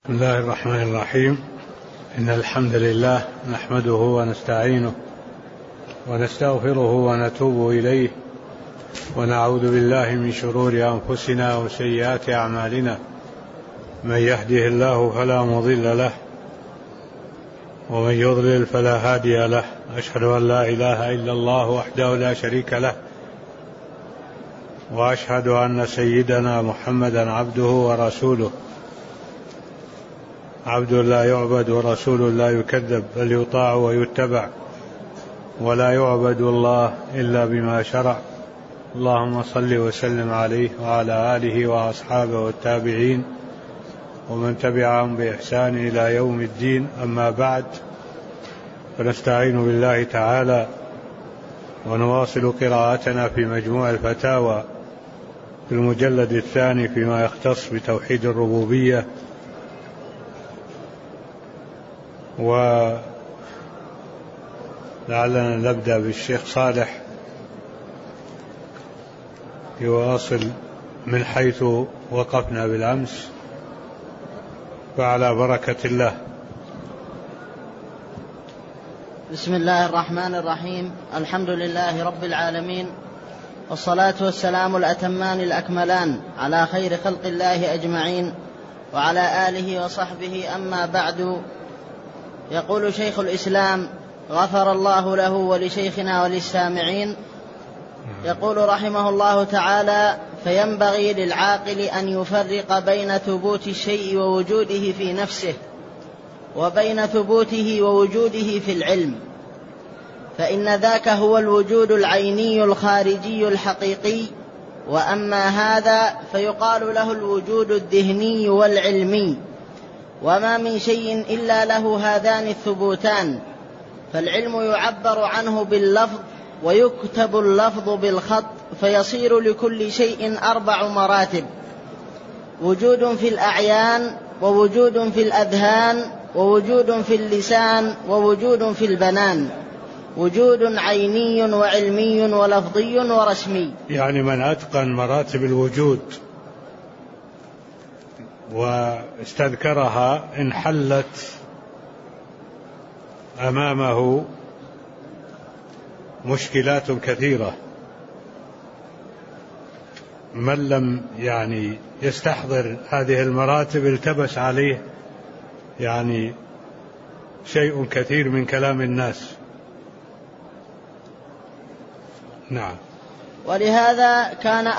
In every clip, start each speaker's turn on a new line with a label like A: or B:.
A: بسم الله الرحمن الرحيم. إن الحمد لله نحمده ونستعينه ونستغفره ونتوب إليه ونعوذ بالله من شرور أنفسنا وسيئات أعمالنا. من يهده الله فلا مضل له ومن يضلل فلا هادي له. أشهد أن لا إله إلا الله وحده لا شريك له، وأشهد أن سيدنا محمدا عبده ورسوله، عبد لا يعبد ورسول لا يكذب، بل يطاع ويتبع، ولا يعبد الله إلا بما شرع. اللهم صل وسلم عليه وعلى آله وأصحابه والتابعين ومن تبعهم بإحسان إلى يوم الدين. أما بعد، فنستعين بالله تعالى ونواصل قراءتنا في مجموع الفتاوى في المجلد الثاني فيما يختص بتوحيد الربوبية. ولعلنا نبدأ بالشيخ صالح يواصل من حيث وقفنا بالأمس، فعلى بركة الله.
B: بسم الله الرحمن الرحيم. الحمد لله رب العالمين، والصلاة والسلام الأتمان الأكملان على خير خلق الله أجمعين وعلى آله وصحبه. أما بعد، يقول شيخ الإسلام غفر الله له ولشيخنا وللسامعين، يقول رحمه الله تعالى: فينبغي للعاقل أن يفرق بين ثبوت الشيء ووجوده في نفسه وبين ثبوته ووجوده في العلم، فإن ذاك هو الوجود العيني الخارجي الحقيقي، وأما هذا فيقال له الوجود الذهني والعلمي. وما من شيء إلا له هذان الثبوتان، فالعلم يعبر عنه باللفظ ويكتب اللفظ بالخط، فيصير لكل شيء 4 مراتب: وجود في الأعيان، ووجود في الأذهان، ووجود في اللسان، ووجود في البنان، وجود عيني وعلمي ولفظي ورسمي.
A: يعني من أتقن مراتب الوجود واستذكرها انحلت أمامه مشكلات كثيرة. من لم يستحضر هذه المراتب التبس عليه شيء كثير من كلام الناس. نعم.
B: ولهذا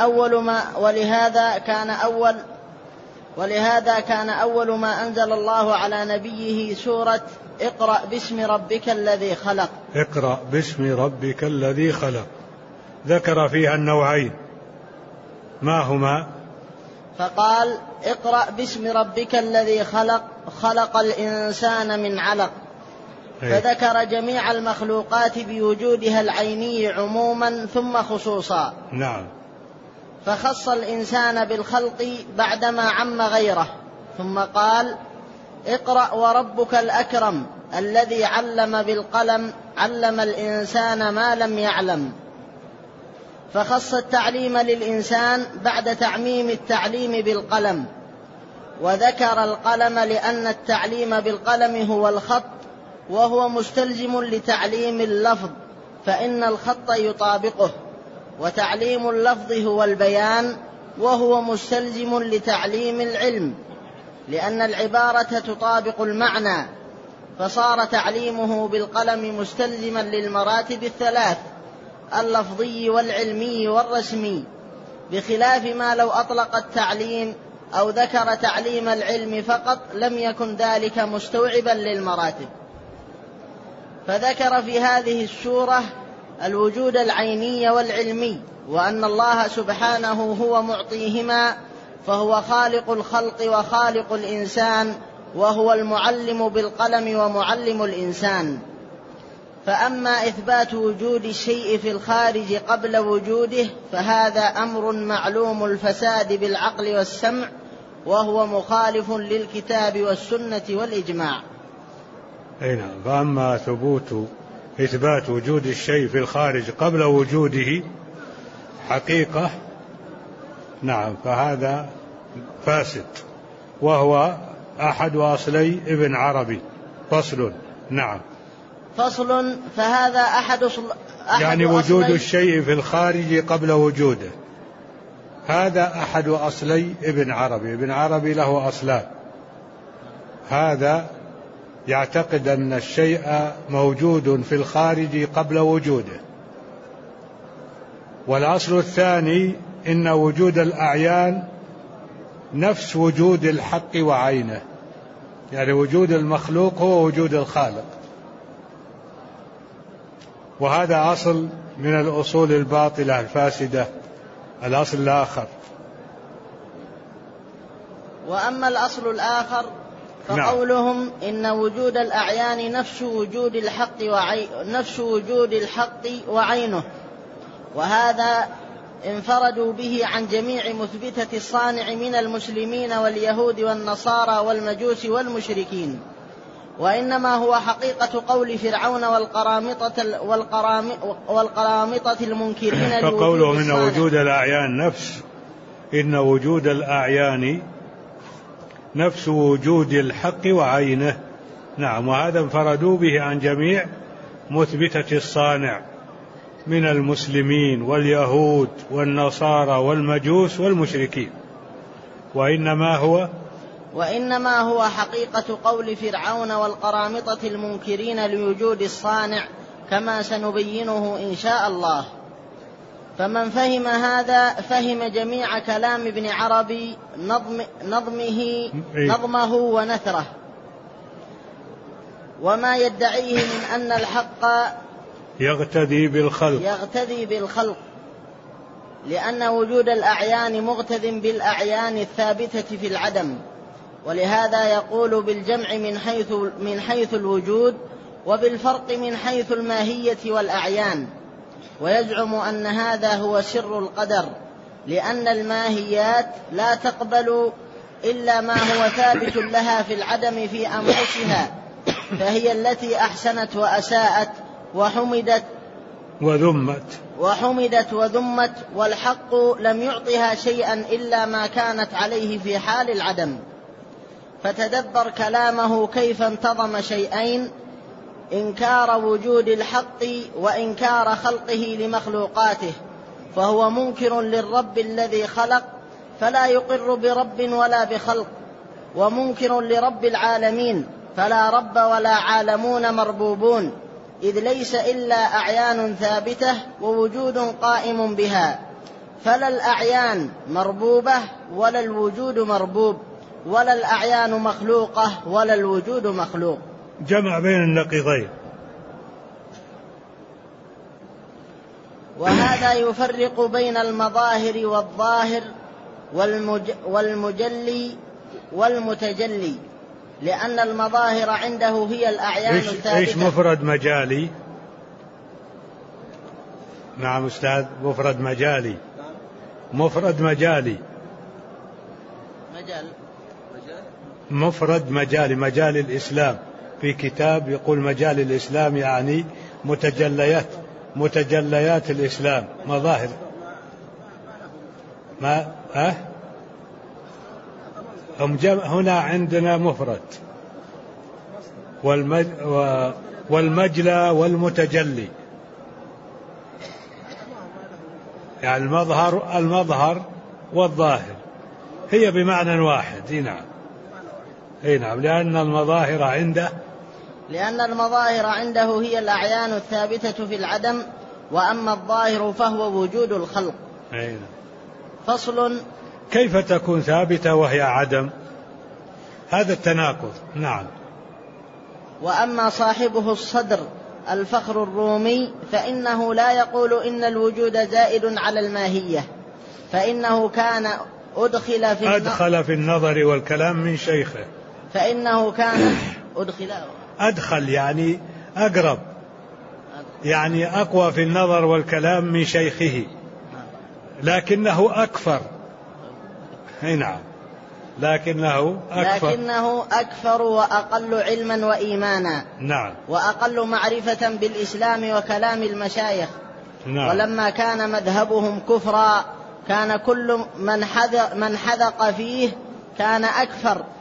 B: كان أول ما أنزل الله على نبيه سورة اقرأ باسم ربك الذي خلق.
A: اقرأ باسم ربك الذي خلق، ذكر فيها النوعين، ما هما؟
B: فقال: اقرأ باسم ربك الذي خلق، خلق الإنسان من علق. فذكر جميع المخلوقات بوجودها العيني عموما ثم خصوصا.
A: نعم.
B: فخص الإنسان بالخلق بعدما عم غيره، ثم قال: اقرأ وربك الأكرم الذي علم بالقلم، علم الإنسان ما لم يعلم. فخص التعليم للإنسان بعد تعميم التعليم بالقلم، وذكر القلم لأن التعليم بالقلم هو الخط، وهو مستلزم لتعليم اللفظ، فإن الخط يطابقه، وتعليم اللفظ هو البيان، وهو مستلزم لتعليم العلم، لأن العبارة تطابق المعنى، فصار تعليمه بالقلم مستلزما للمراتب الثلاث: اللفظي والعلمي والرسمي، بخلاف ما لو أطلق التعليم أو ذكر تعليم العلم فقط لم يكن ذلك مستوعبا للمراتب. فذكر في هذه السورة الوجود العيني والعلمي، وأن الله سبحانه هو معطيهما، فهو خالق الخلق وخالق الإنسان، وهو المعلم بالقلم ومعلم الإنسان. فأما إثبات وجود الشيء في الخارج قبل وجوده فهذا أمر معلوم الفساد بالعقل والسمع، وهو مخالف للكتاب والسنة والإجماع.
A: نعم. فأما إثبات وجود الشيء في الخارج قبل وجوده حقيقة، نعم، فهذا فاسد، وهو أحد أصلي ابن عربي. فصل. نعم.
B: فصل. فهذا أحد
A: يعني وجود الشيء في الخارج قبل وجوده. هذا أحد أصلي ابن عربي. ابن عربي له أصلان. هذا يعتقد أن الشيء موجود في الخارج قبل وجوده. والأصل الثاني إن وجود الأعيان نفس وجود الحق وعينه، يعني وجود المخلوق هو وجود الخالق. وهذا أصل من الأصول الباطلة الفاسدة. الأصل الآخر.
B: وأما الأصل الآخر فقولهم إن وجود الأعيان نفس وجود الحق وعينه، وهذا انفردوا به عن جميع مثبتة الصانع من المسلمين واليهود والنصارى والمجوس والمشركين، وإنما هو حقيقة قول فرعون والقرامطة المنكرين
A: فقولهم إن وجود الأعيان إن وجود الأعيان نفس وجود الحق وعينه. نعم. وهذا انفردوا به عن جميع مثبتة الصانع من المسلمين واليهود والنصارى والمجوس والمشركين، وإنما هو حقيقة قول فرعون والقرامطة المنكرين لوجود الصانع، كما سنبينه إن شاء الله. فمن فهم هذا فهم جميع كلام ابن عربي نظمه ونثره، وما يدعيه من أن الحق يغتدي بالخلق، لأن وجود الأعيان مغتد بالأعيان الثابتة في العدم، ولهذا يقول بالجمع من حيث الوجود، وبالفرق من حيث الماهية والأعيان. ويزعم أن هذا هو سر القدر، لأن الماهيات لا تقبل إلا ما هو ثابت لها في العدم في أنفسها، فهي التي أحسنت وأساءت وحمدت وذمت، والحق لم يعطها شيئا إلا ما كانت عليه في حال العدم. فتدبر كلامه كيف انتظم شيئين: إنكار وجود الحق وإنكار خلقه لمخلوقاته، فهو منكر للرب الذي خلق فلا يقر برب ولا بخلق، ومنكر لرب العالمين فلا رب ولا عالمون مربوبون، إذ ليس إلا أعيان ثابتة ووجود قائم بها، فلا الأعيان مربوبة ولا الوجود مربوب، ولا الأعيان مخلوقة ولا الوجود مخلوق. جمع بين النقيضين.
B: وهذا يفرق بين المظاهر والظاهر والمجلي والمتجلي، لأن المظاهر عنده هي الأعيان الثابتة.
A: إيش مفرد مجالي؟ نعم أستاذ. مفرد مجالي مجال الإسلام. في كتاب يقول مجال الإسلام يعني متجليات الإسلام، مظاهر. هنا عندنا مفرد والمجلى والمتجلي، يعني المظهر والظاهر هي بمعنى واحد. نعم. لأن المظاهر عنده هي الأعيان الثابتة في العدم، وأما الظاهر فهو وجود الخلق. فصل. كيف تكون ثابتة وهي عدم؟ هذا التناقض. نعم.
B: وأما صاحبه الصدر الفخر الرومي فإنه لا يقول إن الوجود زائد على الماهية، فإنه كان أدخل في النظر والكلام من شيخه. فإنه كان أدخل يعني أقرب، يعني أقوى في النظر والكلام من شيخه، لكنه أكفر. نعم. لكنه أكفر وأقل علما وإيمانا. نعم. وأقل معرفة بالإسلام وكلام المشايخ. نعم. ولما كان مذهبهم كفرا كان كل من حذق فيه كان أكفر،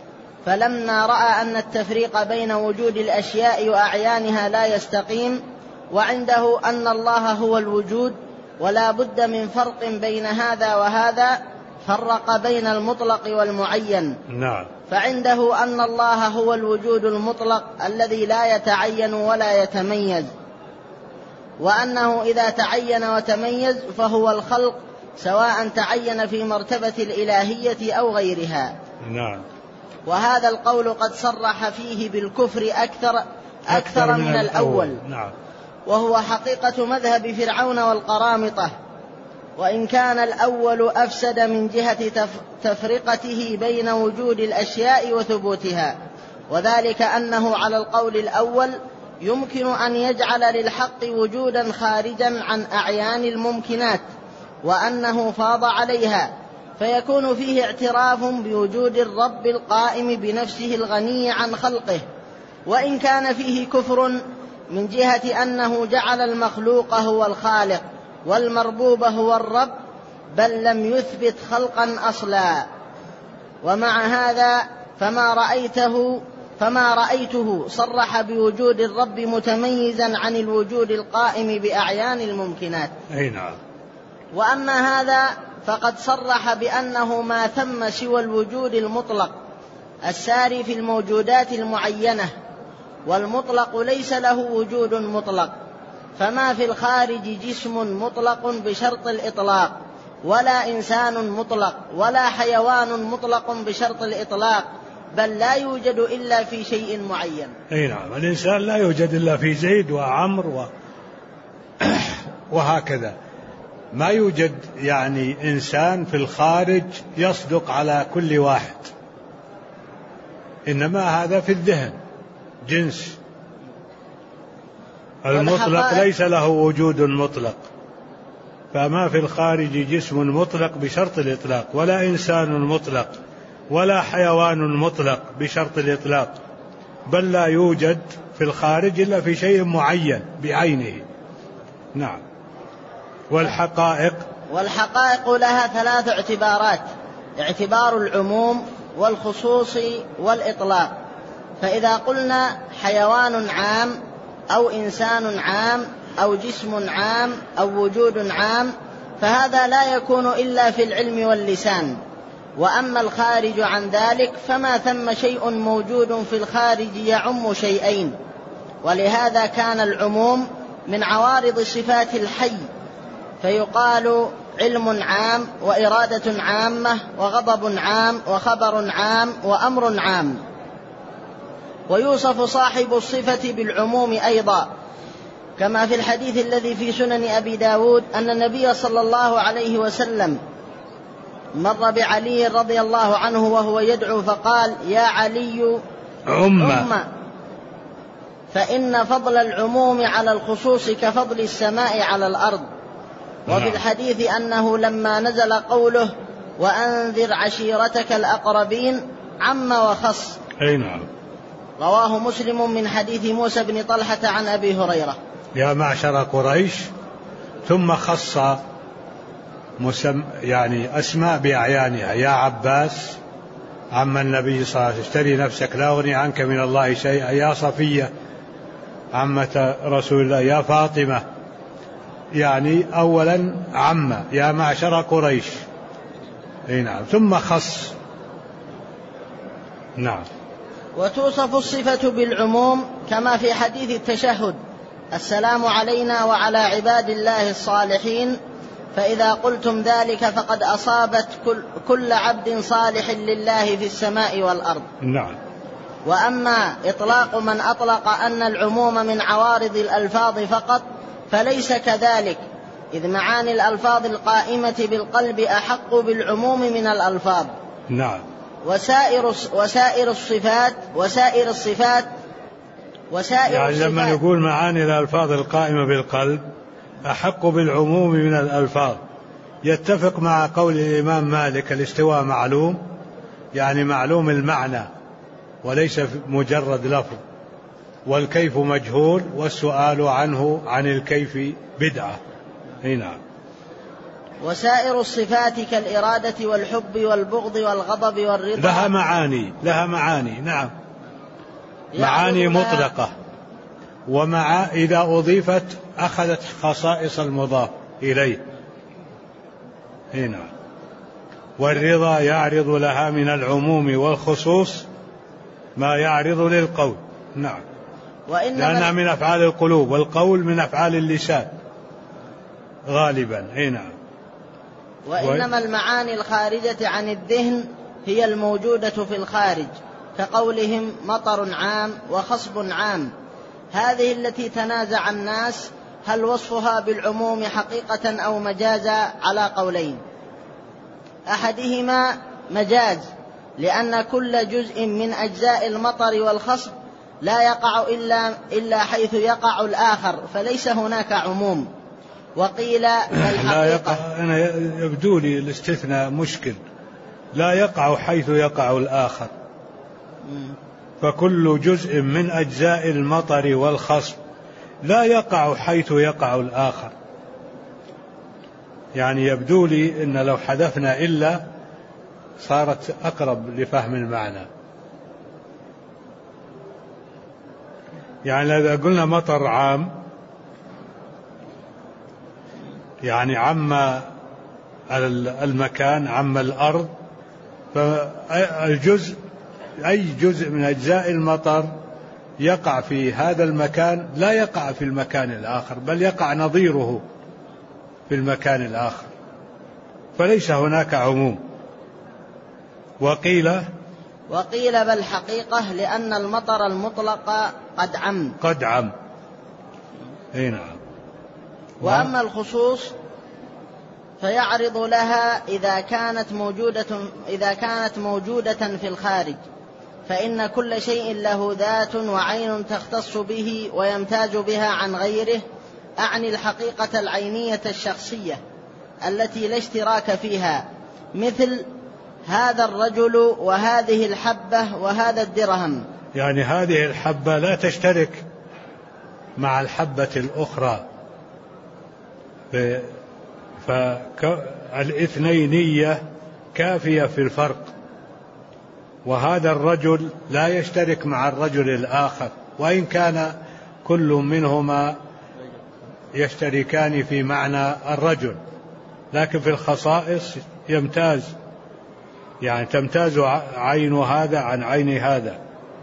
B: فلما رأى أن التفريق بين وجود الأشياء وأعيانها لا يستقيم، وعنده أن الله هو الوجود ولا بد من فرق بين هذا وهذا، فرق بين المطلق والمعين.
A: نعم.
B: فعنده أن الله هو الوجود المطلق الذي لا يتعين ولا يتميز، وأنه إذا تعين وتميز فهو الخلق، سواء تعين في مرتبة الإلهية أو غيرها.
A: نعم.
B: وهذا القول قد صرح فيه بالكفر أكثر من الأول.
A: نعم.
B: وهو حقيقة مذهب فرعون والقرامطة، وإن كان الأول أفسد من جهة تفرقته بين وجود الأشياء وثبوتها، وذلك أنه على القول الأول يمكن أن يجعل للحق وجودا خارجا عن أعيان الممكنات، وأنه فاض عليها، فيكون فيه اعتراف بوجود الرب القائم بنفسه الغني عن خلقه. وإن كان فيه كفر من جهة أنه جعل المخلوق هو الخالق والمربوب هو الرب، بل لم يثبت خلقا أصلا. ومع هذا فما رأيته صرح بوجود الرب متميزا عن الوجود القائم بأعيان الممكنات.
A: أي نعم.
B: وأما هذا فقد صرح بأنه ما ثم سوى الوجود المطلق الساري في الموجودات المعينة، والمطلق ليس له وجود مطلق، فما في الخارج جسم مطلق بشرط الإطلاق، ولا إنسان مطلق، ولا حيوان مطلق بشرط الإطلاق، بل لا يوجد إلا في شيء معين.
A: أي نعم. الإنسان لا يوجد إلا في زيد وعمر وهكذا. ما يوجد يعني إنسان في الخارج يصدق على كل واحد، إنما هذا في الذهن جنس. المطلق ليس له وجود مطلق، فما في الخارج جسم مطلق بشرط الإطلاق، ولا إنسان مطلق، ولا حيوان مطلق بشرط الإطلاق، بل لا يوجد في الخارج إلا في شيء معين بعينه. نعم.
B: والحقائق لها 3 اعتبارات: اعتبار العموم والخصوص والإطلاق. فإذا قلنا حيوان عام أو إنسان عام أو جسم عام أو وجود عام، فهذا لا يكون إلا في العلم واللسان. وأما الخارج عن ذلك فما ثم شيء موجود في الخارج يعم شيئين، ولهذا كان العموم من عوارض صفات الحي، فيقال علم عام وإرادة عامة وغضب عام وخبر عام وأمر عام. ويوصف صاحب الصفة بالعموم أيضا، كما في الحديث الذي في سنن أبي داود أن النبي صلى الله عليه وسلم مر بعلي رضي الله عنه وهو يدعو فقال: يا علي عم، فإن فضل العموم على الخصوص كفضل السماء على الأرض. وفي الحديث أنه لما نزل قوله وأنذر عشيرتك الأقربين عم وخص.
A: أي نعم.
B: رواه مسلم من حديث موسى بن طلحة عن أبي هريرة:
A: يا معشر قريش، ثم خص يعني أسماء بأعيانها: يا عباس عم النبي صلى الله عليه وسلم، اشتري نفسك لا أغني عنك من الله شيئا، يا صفية عمة رسول الله، يا فاطمة. يعني أولا عم يا معشر قريش، أي نعم، ثم خص. نعم.
B: وتوصف الصفة بالعموم كما في حديث التشهد: السلام علينا وعلى عباد الله الصالحين، فإذا قلتم ذلك فقد أصابت كل عبد صالح لله في السماء والأرض.
A: نعم.
B: وأما إطلاق من أطلق أن العموم من عوارض الألفاظ فقط فليس كذلك، إذ معاني الألفاظ القائمة بالقلب أحق بالعموم من الألفاظ.
A: نعم.
B: وسائر الصفات
A: يعني لما نقول معاني الألفاظ القائمة بالقلب أحق بالعموم من الألفاظ، يتفق مع قول الإمام مالك: الاستواء معلوم، يعني معلوم المعنى وليس مجرد لفظ، والكيف مجهول، والسؤال عنه عن الكيف بدعة. نعم.
B: وسائر الصفات كالإرادة والحب والبغض والغضب والرضا
A: لها معاني نعم، معاني مطلقة، إذا أضيفت أخذت خصائص المضاف إليه هنا. والرضا يعرض لها من العموم والخصوص ما يعرض للقول نعم، لأنها من أفعال القلوب، والقول من أفعال اللسان غالبا هنا.
B: وإنما المعاني الخارجة عن الذهن هي الموجودة في الخارج، كقولهم مطر عام وخصب عام. هذه التي تنازع الناس هل وصفها بالعموم حقيقة أو مجازا على قولين. أحدهما مجاز، لأن كل جزء من أجزاء المطر والخصب لا يقع إلا حيث يقع الآخر، فليس هناك عموم. وقيل الحقيقة
A: أنا يبدو لي الاستثناء مشكل، لا يقع حيث يقع الآخر، فكل جزء من أجزاء المطر والخصب لا يقع حيث يقع الآخر. يعني يبدو لي أن لو حذفنا إلا صارت أقرب لفهم المعنى. يعني إذا قلنا مطر عام يعني عم المكان، عم الأرض، فالجزء أي جزء من أجزاء المطر يقع في هذا المكان لا يقع في المكان الآخر، بل يقع نظيره في المكان الآخر، فليس هناك عموم. وقيل
B: بل حقيقة، لأن المطر المطلق قد عم
A: أي نعم.
B: وأما الخصوص فيعرض لها إذا كانت موجودة في الخارج، فإن كل شيء له ذات وعين تختص به ويمتاز بها عن غيره، أعني الحقيقة العينية الشخصية التي لا اشتراك فيها، مثل هذا الرجل وهذه الحبة وهذا الدرهم.
A: يعني هذه الحبة لا تشترك مع الحبة الأخرى، فالاثنينية كافية في الفرق. وهذا الرجل لا يشترك مع الرجل الآخر، وإن كان كل منهما يشتركان في معنى الرجل، لكن في الخصائص يمتاز، يعني تمتاز عين هذا عن عين هذا.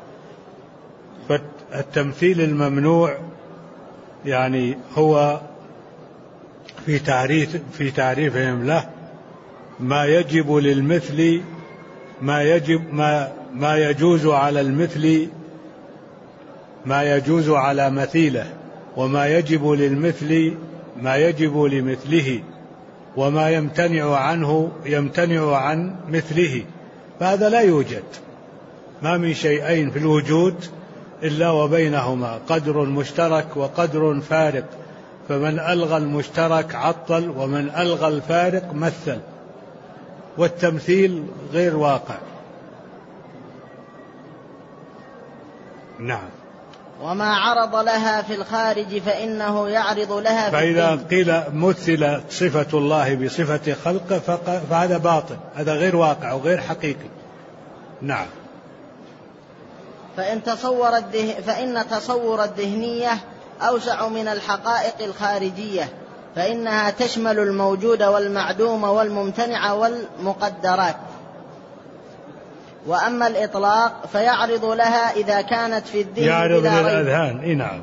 A: فالتمثيل الممنوع يعني هو في تعريفهم له ما يجب للمثل ما يجوز على المثل ما يجوز على مثيله، وما يجب للمثل ما يجب لمثله، وما يمتنع عنه يمتنع عن مثله. فهذا لا يوجد، ما من شيئين في الوجود إلا وبينهما قدر مشترك وقدر فارق، فمن ألغى المشترك عطل، ومن ألغى الفارق مثل، والتمثيل غير واقع. نعم.
B: وما عرض لها في الخارج فإنه يعرض لها في
A: فإذا قيل مثل صفة الله بصفة خلقه فهذا باطل، هذا غير واقع وغير حقيقي. نعم.
B: فإن تصور الذهنية أوسع من الحقائق الخارجية، فإنها تشمل الموجود والمعدوم والممتنع والمقدرات. وأما الإطلاق فيعرض لها إذا كانت في الذهن
A: يعرض
B: بلا ريب.
A: للأذهان. نعم.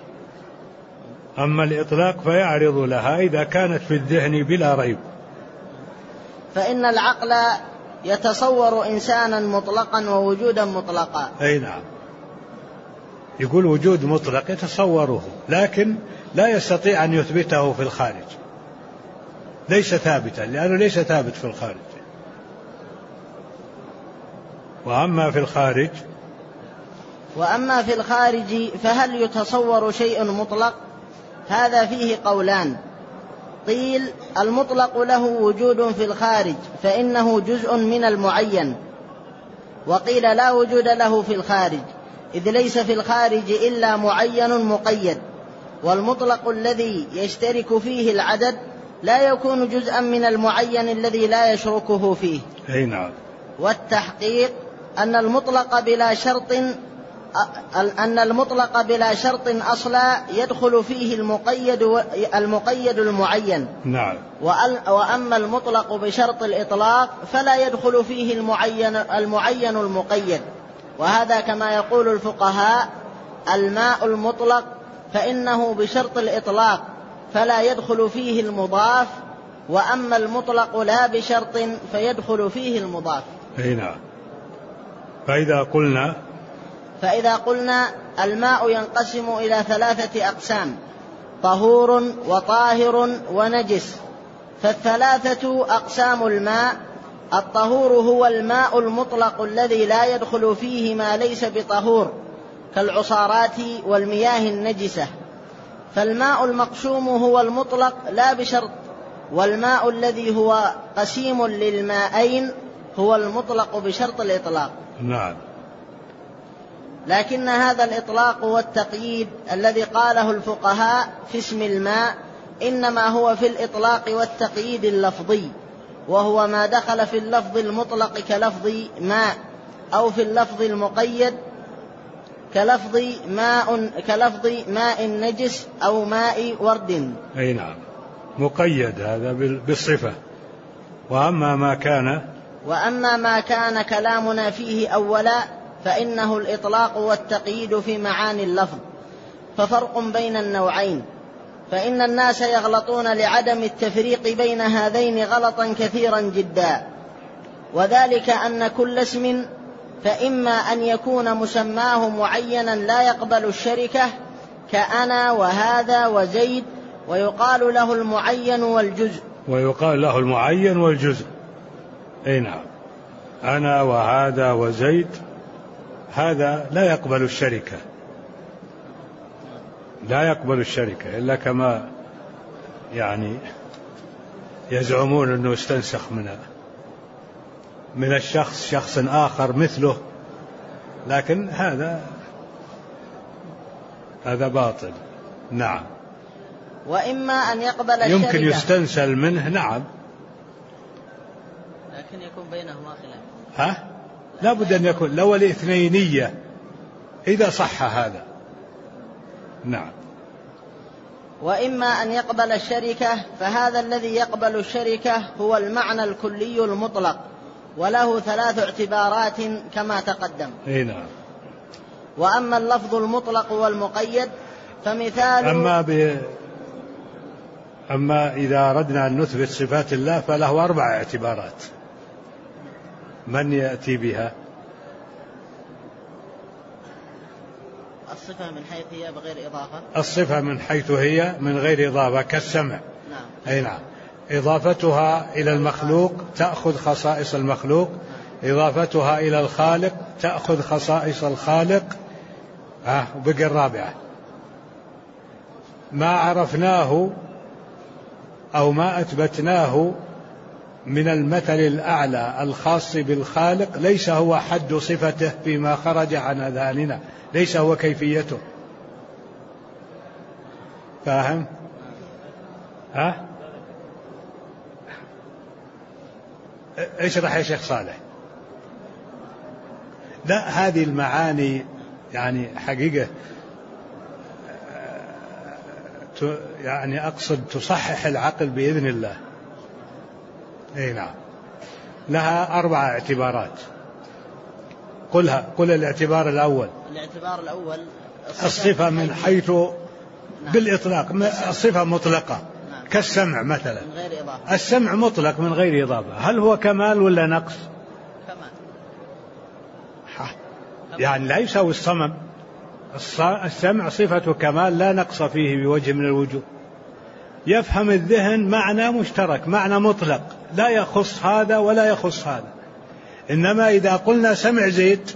A: أما الإطلاق فيعرض لها إذا كانت في الذهن بلا ريب.
B: فإن العقل يتصور إنسانا مطلقا ووجودا مطلقا.
A: أي نعم. يقول وجود مطلق يتصوره، لكن لا يستطيع أن يثبته في الخارج، ليس ثابتا، لأنه ليس ثابت في الخارج. وأما في الخارج
B: فهل يتصور شيء مطلق؟ هذا فيه قولان. قيل المطلق له وجود في الخارج فإنه جزء من المعين، وقيل لا وجود له في الخارج، إذ ليس في الخارج إلا معين مقيد، والمطلق الذي يشترك فيه العدد لا يكون جزءا من المعين الذي لا يشركه فيه.
A: أي نعم.
B: والتحقيق أن المطلق بلا شرط أصلا يدخل فيه المقيد المعين.
A: نعم.
B: وأما المطلق بشرط الإطلاق فلا يدخل فيه المعين المقيد. وهذا كما يقول الفقهاء: الماء المطلق فإنه بشرط الإطلاق فلا يدخل فيه المضاف، وأما المطلق لا بشرط فيدخل فيه المضاف.
A: أي نعم. فإذا قلنا
B: الماء ينقسم إلى 3 أقسام: طهور وطاهر ونجس. فالثلاثة أقسام الماء: الطهور هو الماء المطلق الذي لا يدخل فيه ما ليس بطهور كالعصارات والمياه النجسة، فالماء المقسوم هو المطلق لا بشرط، والماء الذي هو قسيم للمائين هو المطلق بشرط الإطلاق.
A: نعم.
B: لكن هذا الإطلاق والتقييد الذي قاله الفقهاء في اسم الماء إنما هو في الإطلاق والتقييد اللفظي، وهو ما دخل في اللفظ المطلق كلفظ ماء، أو في اللفظ المقيد كلفظ ماء نجس أو ماء ورد.
A: أي نعم، مقيد هذا بالصفة. وأما ما كان
B: كلامنا فيه أولا فإنه الإطلاق والتقييد في معاني اللفظ. ففرق بين النوعين، فإن الناس يغلطون لعدم التفريق بين هذين غلطا كثيرا جدا، وذلك أن كل اسم فإما أن يكون مسماه معينا لا يقبل الشركة كأنا وهذا وزيد، ويقال له المعين والجزء.
A: أي نعم. أنا وهذا وزيد هذا لا يقبل الشركة إلا كما يعني يزعمون أنه استنسخ من الشخص شخص آخر مثله، لكن هذا باطل. نعم.
B: وإما أن يقبل الشركة
A: يمكن يستنسل منه. نعم،
B: لكن يكون بينهما خلاف.
A: لا بد أن يكون لو الاثنينية إذا صح هذا. نعم.
B: وإما أن يقبل الشركة، فهذا الذي يقبل الشركة هو المعنى الكلي المطلق، وله 3 اعتبارات كما تقدم.
A: أي نعم.
B: وأما اللفظ المطلق والمقيد فمثال
A: أما إذا أردنا أن نثبت صفات الله فله 4 اعتبارات. من يأتي بها؟
B: الصفة من حيث هي بغير إضافة.
A: الصفة من حيث هي من غير إضافة كالسمع.
B: نعم.
A: أي نعم. إضافتها إلى المخلوق تأخذ خصائص المخلوق، إضافتها إلى الخالق تأخذ خصائص الخالق. وبقي الرابعة: ما عرفناه أو ما أثبتناه من المثل الأعلى الخاص بالخالق ليس هو حد صفته فيما خرج عن أذهاننا، ليس هو كيفيته. فاهم؟ اشرح يا شيخ صالح. لا، هذه المعاني يعني حقيقة يعني أقصد تصحح العقل بإذن الله. أي نعم. لها 4 اعتبارات. قل الاعتبار الأول.
B: الاعتبار الأول
A: الصفة من حيث بالإطلاق، الصفة مطلقة كالسمع مثلا.
B: من غير إضافة.
A: السمع مطلق من غير إضافة، هل هو كمال ولا نقص؟
B: كمال.
A: يعني لا يساوي الصمم. السمع صفة كمال لا نقص فيه بوجه من الوجوه. يفهم الذهن معنى مشترك، معنى مطلق لا يخص هذا ولا يخص هذا. إنما إذا قلنا سمع زيد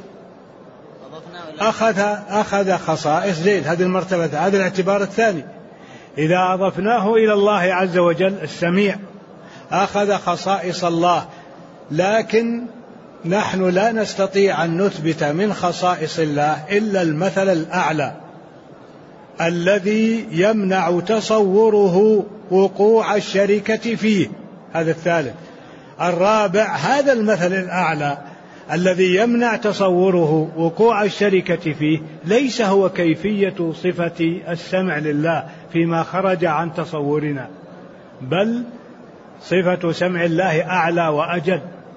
A: أخذ خصائص زيد، هذه المرتبة، هذا الاعتبار الثاني. إذا أضفناه إلى الله عز وجل السميع أخذ خصائص الله، لكن نحن لا نستطيع أن نثبت من خصائص الله إلا المثل الأعلى، الذي يمنع تصوره وقوع الشركة فيه، هذا الثالث. الرابع هذا المثل الأعلى الذي يمنع تصوره وقوع الشركة فيه ليس هو كيفية صفة السمع لله فيما خرج عن تصورنا، بل صفة سمع الله أعلى وأجل.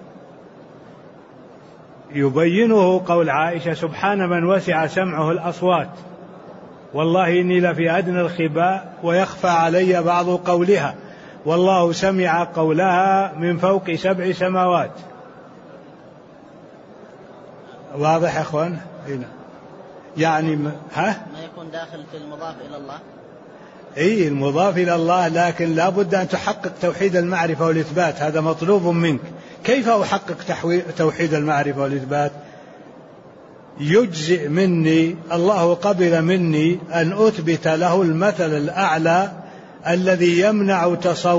A: يبينه قول عائشة: سبحان من وسع سمعه الأصوات، والله إني لفي أدنى الخباء ويخفى علي بعض قولها، والله سمع قولها من فوق 7 سماوات. واضح يا أخوان؟ يعني
B: ما يكون داخل في المضاف إلى الله.
A: أي المضاف إلى الله، لكن لا بد أن تحقق توحيد المعرفة والإثبات، هذا مطلوب منك. كيف أحقق توحيد المعرفة والإثبات؟ يجزئ مني، الله قبل مني أن أثبت له المثل الأعلى الذي يمنع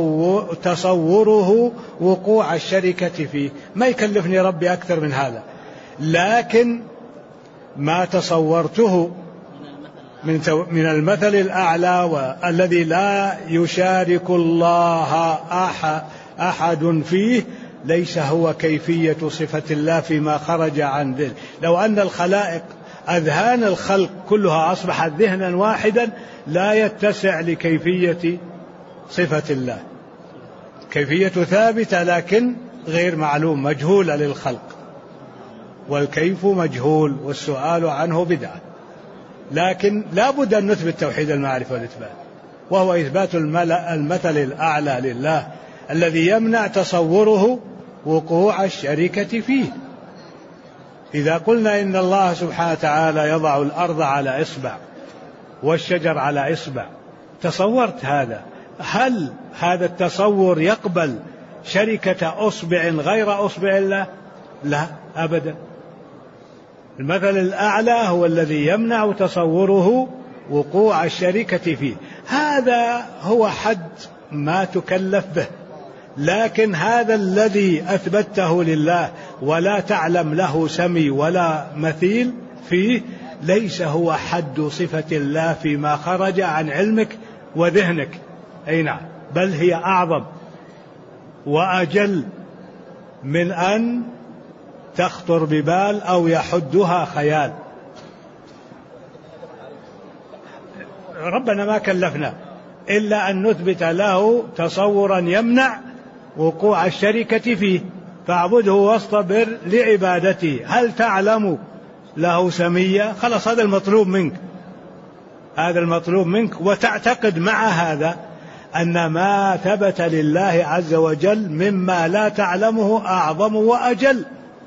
A: تصوره وقوع الشركة فيه. ما يكلفني ربي أكثر من هذا، لكن ما تصورته من المثل الأعلى والذي لا يشارك الله أحد فيه ليس هو كيفية صفة الله فيما خرج عن ذلك. لو أن الخلائق أذهان الخلق كلها أصبحت ذهنا واحدا لا يتسع لكيفية صفة الله. كيفية ثابتة لكن غير معلوم، مجهولة للخلق، والكيف مجهول والسؤال عنه بدعة. لكن لا بد أن نثبت توحيد المعرفة والإثبات، وهو إثبات المثل الأعلى لله الذي يمنع تصوره وقوع الشركة فيه. إذا قلنا إن الله سبحانه وتعالى يضع الأرض على إصبع والشجر على إصبع، تصورت هذا، هل هذا التصور يقبل شركة أصبع غير أصبع الله؟ لا أبدا. المثل الأعلى هو الذي يمنع تصوره وقوع الشركة فيه. هذا هو حد ما تكلف به، لكن هذا الذي أثبته لله ولا تعلم له سمي ولا مثيل فيه ليس هو حد صفة الله فيما خرج عن علمك وذهنك. أي نعم، بل هي أعظم وأجل من أن تخطر ببال أو يحدها خيال. ربنا ما كلفنا إلا أن نثبت له تصورا يمنع وقوع الشركة فيه، فاعبده واصطبر لعبادته. هل تعلم له سميا؟ خلاص، هذا المطلوب منك، هذا المطلوب منك. وتعتقد مع هذا أن ما ثبت لله عز وجل مما لا تعلمه أعظم وأجل.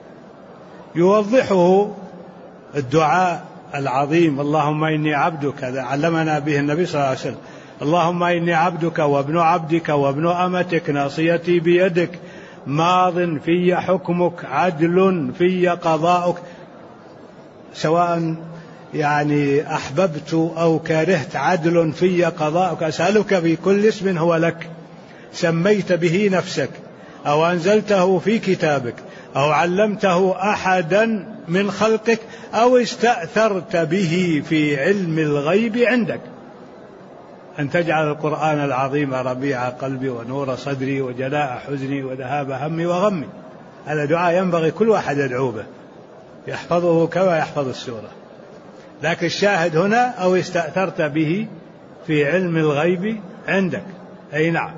A: يوضحه الدعاء العظيم: اللهم إني عبدك، هذا علمنا به النبي صلى الله عليه وسلم: اللهم إني عبدك وابن عبدك وابن أمتك، ناصيتي بيدك، ماض في حكمك، عدل في قضاؤك، سواء يعني أحببت أو كرهت، عدل في قضاؤك. أسألك بكل اسم هو لك سميت به نفسك أو أنزلته في كتابك أو علمته أحدا من خلقك أو استأثرت به في علم الغيب عندك أن تجعل القرآن العظيم ربيع قلبي ونور صدري وجلاء حزني وذهاب همي وغمي. هذا دعاء ينبغي كل واحد يدعو به، يحفظه كما يحفظ السورة. لكن الشاهد هنا: أو استأثرت به في علم الغيب عندك. أي نعم.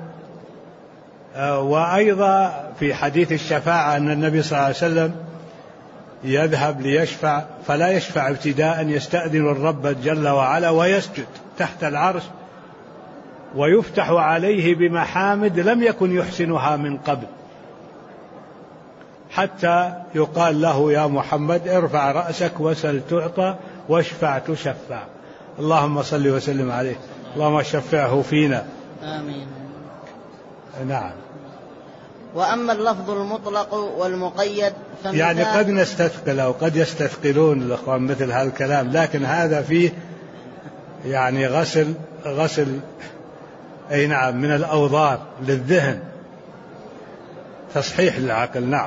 A: وأيضا في حديث الشفاعة أن النبي صلى الله عليه وسلم يذهب ليشفع فلا يشفع ابتداء، يستأذن الرب جل وعلا ويسجد تحت العرش ويفتح عليه بمحامد لم يكن يحسنها من قبل، حتى يقال له: يا محمد ارفع رأسك وسل تعطى واشفع تشفع. اللهم صل وسلم عليه، اللهم شفعه فينا.
B: آمين.
A: نعم.
B: وأما اللفظ المطلق والمقيد
A: يعني قد نستثقل أو قد يستثقلون الأخوان مثل هذا الكلام، لكن هذا فيه يعني غسل أي نعم من الأوضار للذهن، تصحيح للعقل. نعم.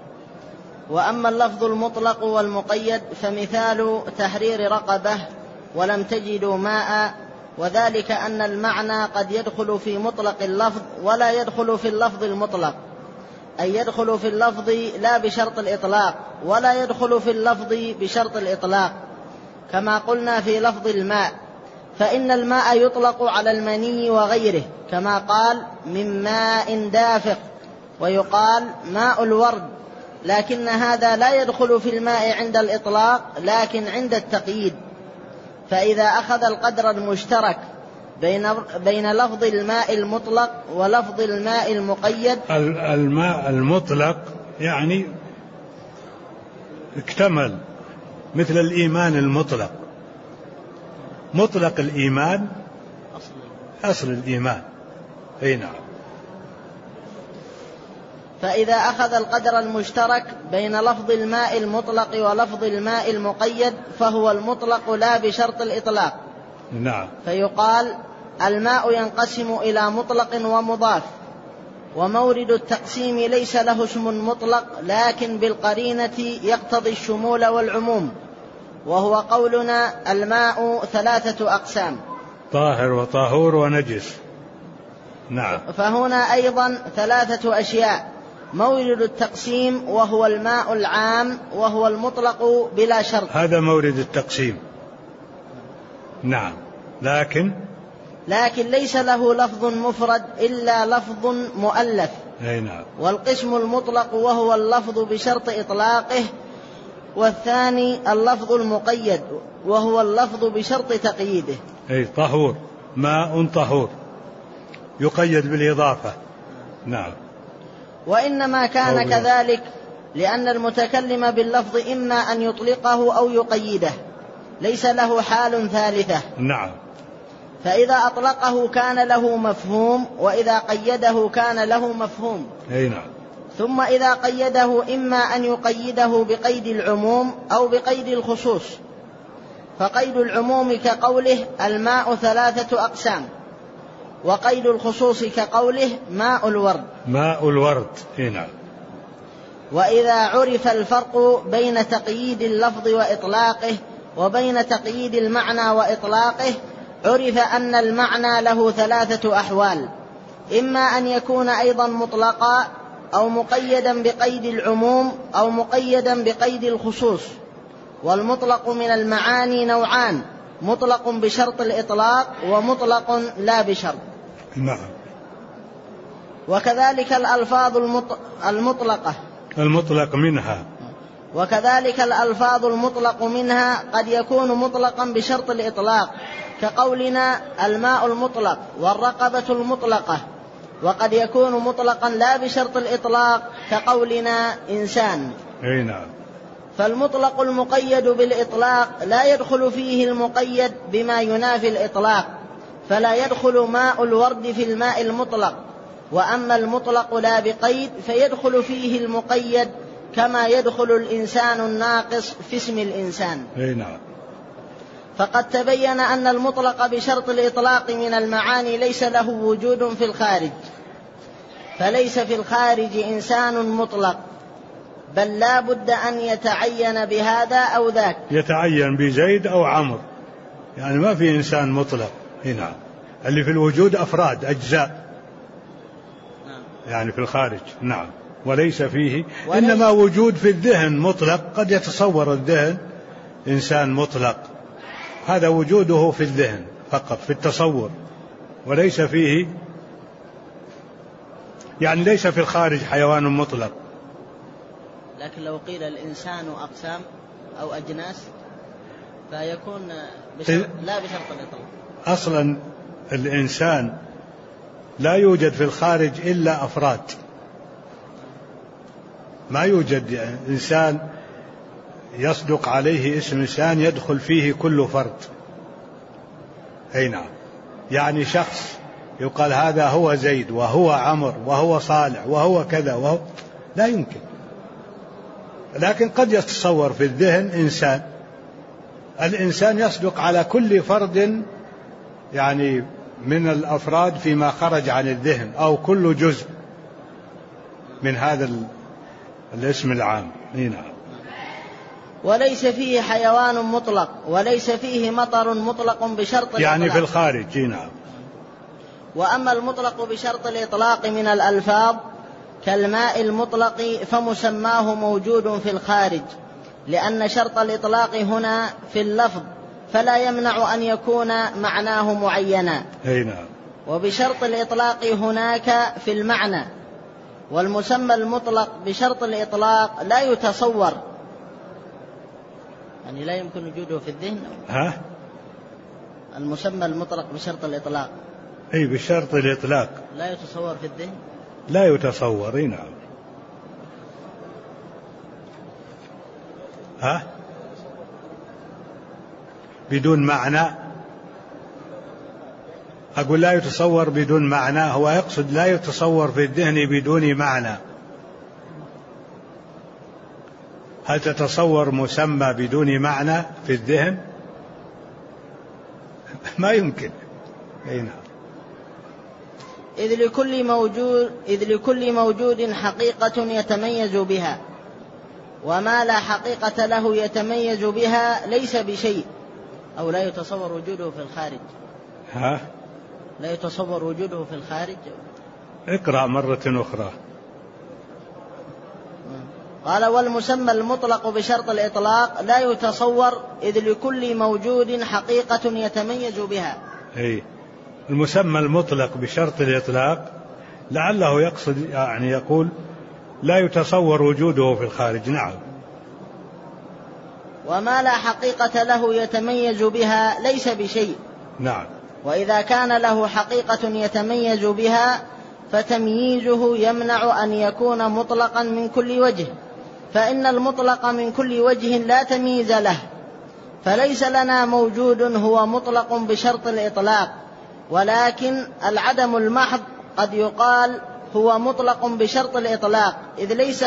B: وأما اللفظ المطلق والمقيد فمثال تحرير رقبة ولم تجدوا ماء، وذلك أن المعنى قد يدخل في مطلق اللفظ ولا يدخل في اللفظ المطلق، أي يدخل في اللفظ لا بشرط الإطلاق ولا يدخل في اللفظ بشرط الإطلاق، كما قلنا في لفظ الماء، فإن الماء يطلق على المني وغيره، كما قال من ماء دافق، ويقال ماء الورد، لكن هذا لا يدخل في الماء عند الإطلاق لكن عند التقييد. فإذا أخذ القدر المشترك بين لفظ الماء المطلق ولفظ الماء المقيد.
A: الماء المطلق يعني اكتمل، مثل الإيمان المطلق، مطلق الإيمان أصل الإيمان. أي نعم.
B: فإذا أخذ القدر المشترك بين لفظ الماء المطلق ولفظ الماء المقيد فهو المطلق لا بشرط الإطلاق.
A: نعم.
B: فيقال الماء ينقسم إلى مطلق ومضاف، ومورد التقسيم ليس له اسم مطلق لكن بالقرينة يقتضي الشمول والعموم، وهو قولنا الماء 3 أقسام:
A: طاهر وطهور ونجس. نعم.
B: فهنا أيضا 3 أشياء: مورد التقسيم وهو الماء العام وهو المطلق بلا شرط،
A: هذا مورد التقسيم. نعم. لكن
B: ليس له لفظ مفرد إلا لفظ مؤلف.
A: أي نعم.
B: والقسم المطلق وهو اللفظ بشرط إطلاقه، والثاني اللفظ المقيد وهو اللفظ بشرط تقييده.
A: أي طهور، ماء طهور يقيد بالإضافة. نعم.
B: وإنما كان كذلك لأن المتكلم باللفظ إما أن يطلقه أو يقيده، ليس له حال ثالثة.
A: نعم.
B: فإذا أطلقه كان له مفهوم، وإذا قيده كان له مفهوم.
A: أي نعم.
B: ثم إذا قيده إما أن يقيده بقيد العموم أو بقيد الخصوص، فقيد العموم كقوله الماء 3 أقسام، وقيد الخصوص كقوله ماء الورد.
A: ماء الورد. أي نعم.
B: وإذا عرف الفرق بين تقييد اللفظ وإطلاقه وبين تقييد المعنى وإطلاقه عرف أن المعنى له 3 أحوال: إما أن يكون أيضا مطلقا أو مقيدا بقيد العموم أو مقيدا بقيد الخصوص. والمطلق من المعاني نوعان: مطلق بشرط الإطلاق ومطلق لا بشرط.
A: نعم.
B: وكذلك الألفاظ المطلقة وكذلك الألفاظ المطلق منها قد يكون مطلقا بشرط الإطلاق، كقولنا الماء المطلق والرقبة المطلقة، وقد يكون مطلقا لا بشرط الإطلاق كقولنا إنسان.
A: أي نعم.
B: فالمطلق المقيد بالإطلاق لا يدخل فيه المقيد بما ينافي الإطلاق، فلا يدخل ماء الورد في الماء المطلق. وأما المطلق لا بقيد فيدخل فيه المقيد، كما يدخل الإنسان الناقص في اسم الإنسان.
A: أي نعم.
B: فقد تبين أن المطلق بشرط الإطلاق من المعاني ليس له وجود في الخارج، فليس في الخارج إنسان مطلق، بل لا بد أن يتعين بهذا أو ذاك،
A: يتعين بزيد أو عمرو، يعني ما في إنسان مطلق هنا. اللي في الوجود أفراد أجزاء يعني في الخارج. نعم. وليس فيه، إنما وجود في الذهن مطلق، قد يتصور الذهن إنسان مطلق، هذا وجوده في الذهن فقط في التصور، وليس فيه، يعني ليس في الخارج حيوان مطلق.
B: لكن لو قيل الإنسان أقسام أو أجناس فيكون لا بشرط الإطلاق.
A: أصلا الإنسان لا يوجد في الخارج إلا أفراد، ما يوجد يعني إنسان يصدق عليه اسم إنسان يدخل فيه كل فرد. أي نعم. يعني شخص يقال هذا هو زيد وهو عمر وهو صالح وهو كذا وهو، لا يمكن. لكن قد يتصور في الذهن إنسان، الإنسان يصدق على كل فرد يعني من الأفراد فيما خرج عن الذهن، أو كل جزء من هذا الاسم العام. نعم.
B: وليس فيه حيوان مطلق وليس فيه مطر مطلق بشرط
A: يعني
B: الإطلاق.
A: في الخارج. نعم.
B: وأما المطلق بشرط الإطلاق من الألفاظ كالماء المطلق فمسماه موجود في الخارج، لأن شرط الإطلاق هنا في اللفظ فلا يمنع أن يكون معناه معينا.
A: نعم.
B: وبشرط الإطلاق هناك في المعنى، والمسمى المطلق بشرط الإطلاق لا يتصور، يعني لا يمكن وجوده في الذهن. المسمى المطلق بشرط الإطلاق
A: أي بشرط الإطلاق
B: لا يتصور في الذهن.
A: لا يتصور. نعم. بدون معنى. أقول لا يتصور بدون معنى، هو يقصد لا يتصور في الذهن بدون معنى. هل تتصور مسمى بدون معنى في الذهن؟ ما يمكن. نعم.
B: إذ لكل موجود حقيقة يتميز بها، وما لا حقيقة له يتميز بها ليس بشيء، أو لا يتصور وجوده في الخارج. لا يتصور وجوده في الخارج.
A: اقرأ مرة أخرى.
B: قال: والمسمى المطلق بشرط الإطلاق لا يتصور، إذ لكل موجود حقيقة يتميز بها.
A: المسمى المطلق بشرط الإطلاق لعله يقصد، يعني يقول لا يتصور وجوده في الخارج. نعم.
B: وما لا حقيقة له يتميز بها ليس بشيء.
A: نعم.
B: وإذا كان له حقيقة يتميز بها فتمييزه يمنع أن يكون مطلقا من كل وجه، فإن المطلق من كل وجه لا تمييز له، فليس لنا موجود هو مطلق بشرط الإطلاق، ولكن العدم المحض قد يقال هو مطلق بشرط الإطلاق، إذ ليس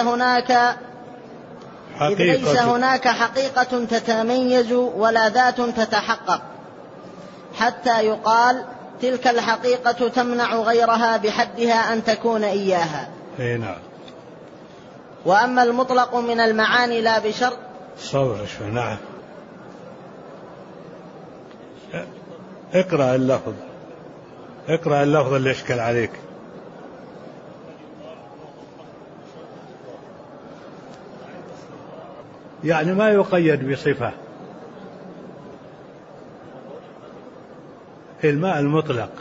B: هناك حقيقة تتميز ولا ذات تتحقق، حتى يقال تلك الحقيقة تمنع غيرها بحدها أن تكون إياها.
A: نعم.
B: وأما المطلق من المعاني لا بشرط.
A: صبر شوي. نعم. اقرأ اللفظ اللي اشكل عليك. يعني ما يقيد بصفة. الماء المطلق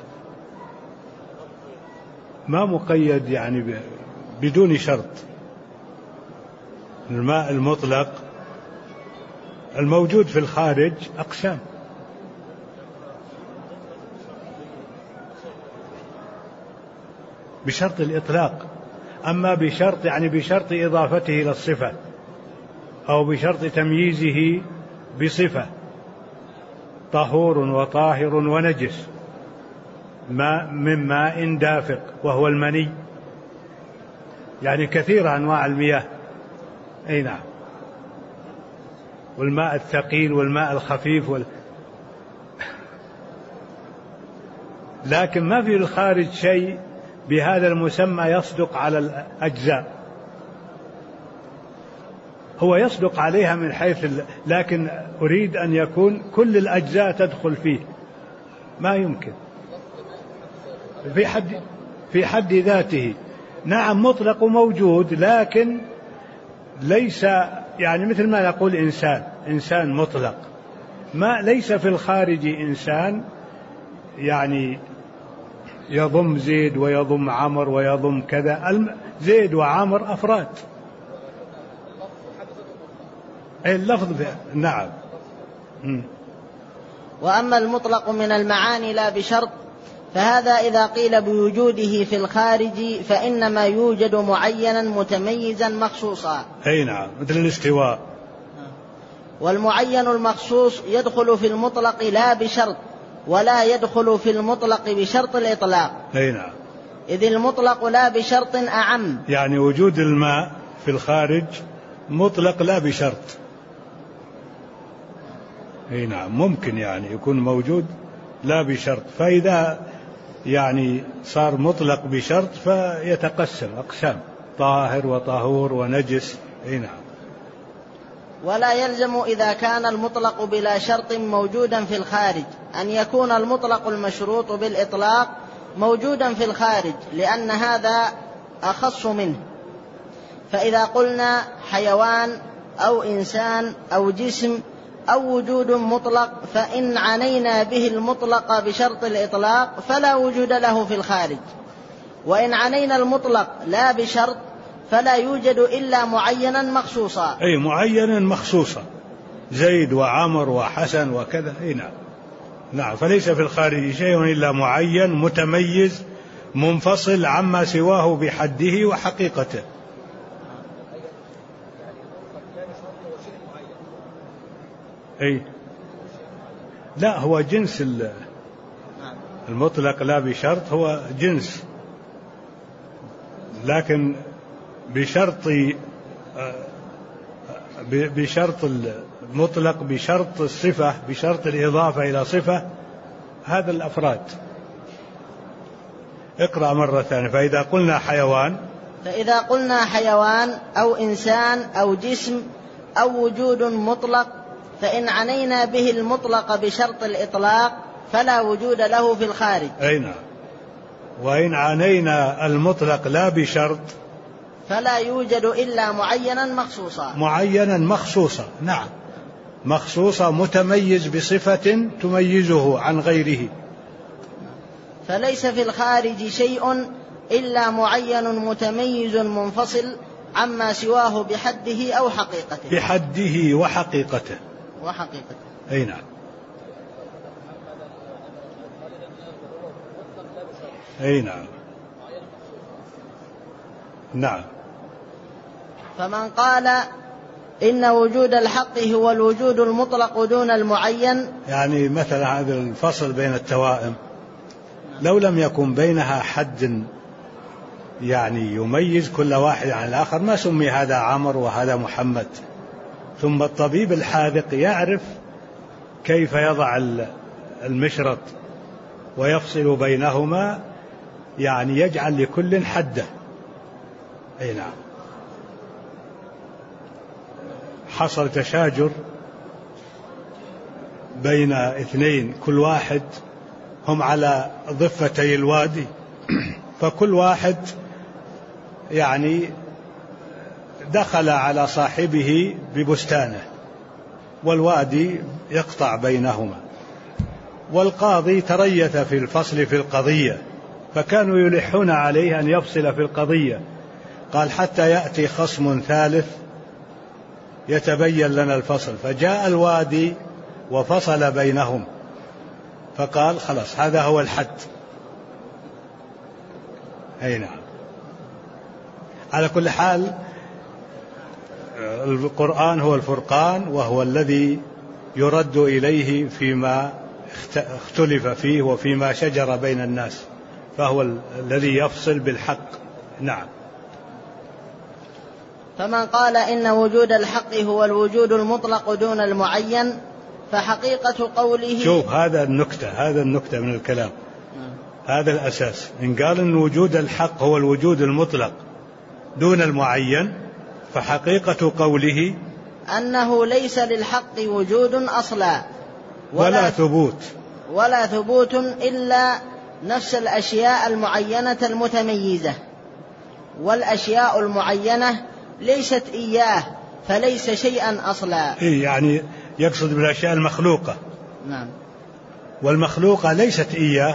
A: ما مقيد يعني بدون شرط. الماء المطلق الموجود في الخارج أقسام. بشرط الإطلاق. أما بشرط يعني بشرط إضافته إلى الصفة أو بشرط تمييزه بصفة، طهور وطاهر ونجس، ماء من ماء دافق وهو المني، يعني كثير أنواع المياه. نعم. والماء الثقيل والماء الخفيف لكن ما في الخارج شيء بهذا المسمى يصدق على الأجزاء. هو يصدق عليها من حيث لكن أريد أن يكون كل الأجزاء تدخل فيه، ما يمكن في حد ذاته. نعم مطلق موجود، لكن ليس يعني مثل ما نقول إنسان مطلق، ما ليس في الخارج إنسان يعني يضم زيد ويضم عمر ويضم كذا. زيد وعمر أفراد. اللفظ. نعم.
B: وأما المطلق من المعاني لا بشرط فهذا إذا قيل بوجوده في الخارج فإنما يوجد معينا متميزا مخصوصا.
A: نعم. مثل الاستواء.
B: والمعين المخصوص يدخل في المطلق لا بشرط، ولا يدخل في المطلق بشرط الإطلاق.
A: نعم.
B: إذ المطلق لا بشرط أعم.
A: يعني وجود الماء في الخارج مطلق لا بشرط. نعم. ممكن يعني يكون موجود لا بشرط، فإذا يعني صار مطلق بشرط فيتقسم أقسام: طاهر وطهور ونجس. نعم.
B: ولا يلزم إذا كان المطلق بلا شرط موجودا في الخارج أن يكون المطلق المشروط بالإطلاق موجودا في الخارج، لأن هذا أخص منه. فإذا قلنا حيوان أو إنسان أو جسم أو وجود مطلق، فإن عنينا به المطلق بشرط الإطلاق فلا وجود له في الخارج، وإن عنينا المطلق لا بشرط فلا يوجد إلا معينا مخصوصا.
A: أي معينا مخصوصا، زيد وعمر وحسن وكذا. أي نعم، نعم. فليس في الخارج شيء إلا معين متميز منفصل عما سواه بحده وحقيقته. أي لا، هو جنس المطلق لا بشرط، هو جنس، لكن بشرط المطلق بشرط الصفة، بشرط الإضافة إلى صفة، هذا الأفراد. اقرأ مرة ثانية. فإذا قلنا حيوان أو إنسان أو جسم أو وجود مطلق، فإن عنينا به المطلق بشرط الإطلاق فلا وجود له في الخارج. أي نعم. وإن عنينا المطلق لا بشرط
B: فلا يوجد إلا معينا مخصوصا.
A: معينا مخصوصا، نعم، مخصوصا متميز بصفة تميزه عن غيره.
B: فليس في الخارج شيء إلا معين متميز منفصل عما سواه بحده أو حقيقته.
A: بحده وحقيقته. أي نعم. أي نعم. نعم.
B: فمن قال إن وجود الحق هو الوجود المطلق دون المعين،
A: يعني مثلا هذا الفصل بين التوائم لو لم يكن بينها حد يعني يميز كل واحد عن الآخر ما سمي هذا عمر وهذا محمد. ثم الطبيب الحاذق يعرف كيف يضع المشرط ويفصل بينهما، يعني يجعل لكل حده. أي نعم. حصل تشاجر بين اثنين، كل واحد هم على ضفتي الوادي، فكل واحد يعني دخل على صاحبه ببستانه، والوادي يقطع بينهما، والقاضي تريث في الفصل في القضية، فكانوا يلحون عليه أن يفصل في القضية. قال حتى يأتي خصم ثالث يتبين لنا الفصل، فجاء الوادي وفصل بينهم، فقال خلاص هذا هو الحد. أي نعم. على كل حال القرآن هو الفرقان، وهو الذي يرد إليه فيما اختلف فيه وفيما شجر بين الناس، فهو الذي يفصل بالحق. نعم.
B: فمن قال إن وجود الحق هو الوجود المطلق دون المعين، فحقيقة قوله،
A: شوف هذا النكتة من الكلام، هذا الأساس. إن قال إن وجود الحق هو الوجود المطلق دون المعين، فحقيقة قوله
B: أنه ليس للحق وجود أصلا ولا ثبوت إلا نفس الأشياء المعينة المتميزة، والأشياء المعينة ليست إياه، فليس شيئا أصلا.
A: يعني يقصد بالأشياء المخلوقة.
B: نعم.
A: والمخلوقة ليست إياه،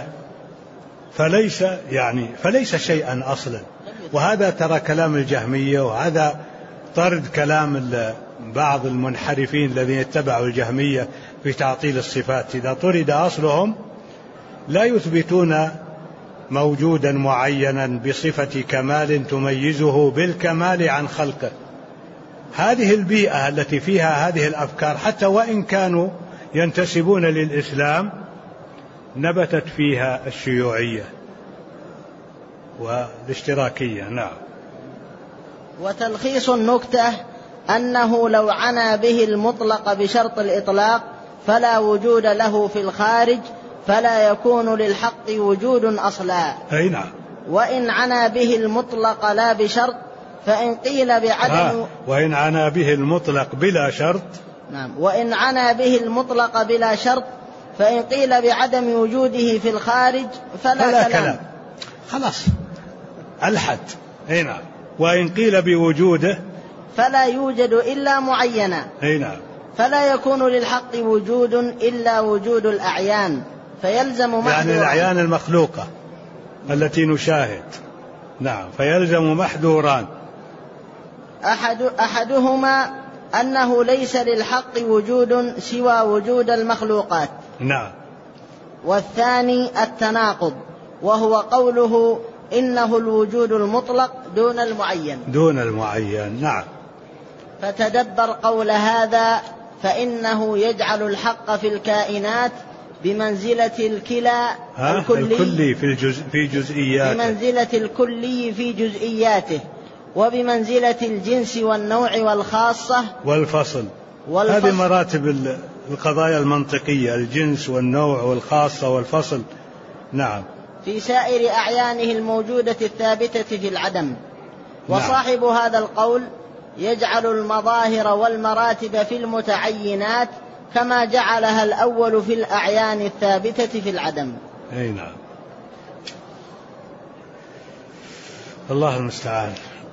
A: فليس شيئا أصلا. وهذا ترى كلام الجهمية، وهذا طرد كلام بعض المنحرفين الذين اتبعوا الجهمية في تعطيل الصفات. إذا طرد أصلهم لا يثبتون موجودا معينا بصفة كمال تميزه بالكمال عن خلقه. هذه البيئة التي فيها هذه الأفكار، حتى وإن كانوا ينتسبون للإسلام، نبتت فيها الشيوعية والاشتراكية. نعم.
B: وتلخيص النكتة أنه لو عنى به المطلق بشرط الإطلاق فلا وجود له في الخارج، فلا يكون للحق وجود أصلا.
A: أي نعم.
B: وإن عنى به المطلق لا بشرط فإن قيل بعدم
A: وإن عنا به المطلق بلا شرط.
B: نعم. وإن عنا به المطلق بلا شرط فإن قيل بعدم وجوده في الخارج فلا كلام.
A: خلاص الحد. نعم. وإن قيل بوجوده
B: فلا يوجد إلا معينا.
A: نعم.
B: فلا يكون للحق وجود إلا وجود الأعيان فيلزم محذوران،
A: يعني الأعيان المخلوقة التي نشاهد. نعم. فيلزم محذوران.
B: أحدهما أنه ليس للحق وجود سوى وجود المخلوقات.
A: نعم.
B: والثاني التناقض، وهو قوله إنه الوجود المطلق دون المعين.
A: دون المعين. نعم.
B: فتدبر قول هذا فإنه يجعل الحق في الكائنات بمنزلة الكلي
A: في جزئياته،
B: بمنزلة الكلي في جزئياته، وبمنزلة الجنس والنوع والخاصة
A: والفصل. هذه مراتب القضايا المنطقية: الجنس والنوع والخاصة والفصل. نعم.
B: في سائر أعيانه الموجودة الثابتة في العدم. وصاحب هذا القول يجعل المظاهر والمراتب في المتعينات كما جعلها الأول في الأعيان الثابتة في العدم.
A: أي نعم. الله المستعان.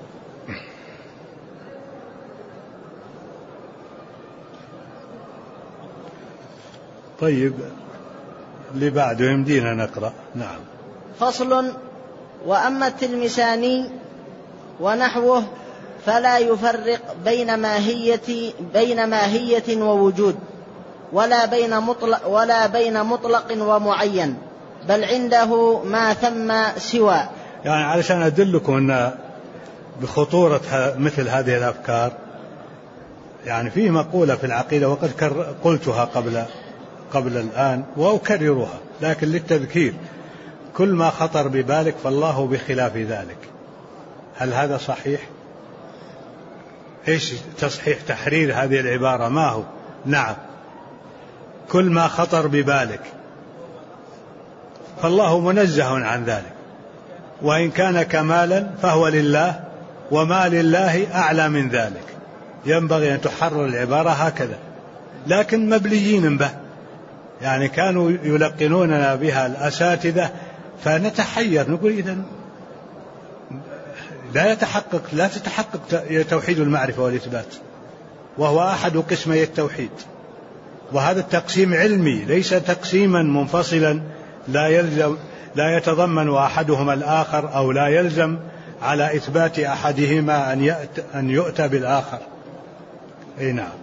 A: طيب اللي بعده يمدينا نقرأ. نعم.
B: فصل. وأما التلمساني ونحوه فلا يفرق بين ماهية ووجود، ولا بين مطلق ومعين، بل عنده ما ثم سوى.
A: يعني علشان أدلكم أن بخطورة مثل هذه الأفكار، يعني فيه مقولة في العقيدة وقد قلتها قبل الآن وأكررها، لكن للتذكير: كل ما خطر ببالك فالله بخلاف ذلك. هل هذا صحيح؟ إيش تصحيح تحرير هذه العبارة ما هو؟ نعم. كل ما خطر ببالك فالله منزه عن ذلك، وإن كان كمالا فهو لله، وما لله أعلى من ذلك. ينبغي أن تحرر العبارة هكذا، لكن مبليين به، يعني كانوا يلقنوننا بها الأساتذة فنتحير، نقول إذن لا تتحقق توحيد المعرفة والإثبات، وهو أحد قسمي التوحيد. وهذا التقسيم علمي ليس تقسيما منفصلا لا يتضمن أحدهما الآخر، أو لا يلزم على إثبات أحدهما أن يؤتى بالآخر. أي نعم.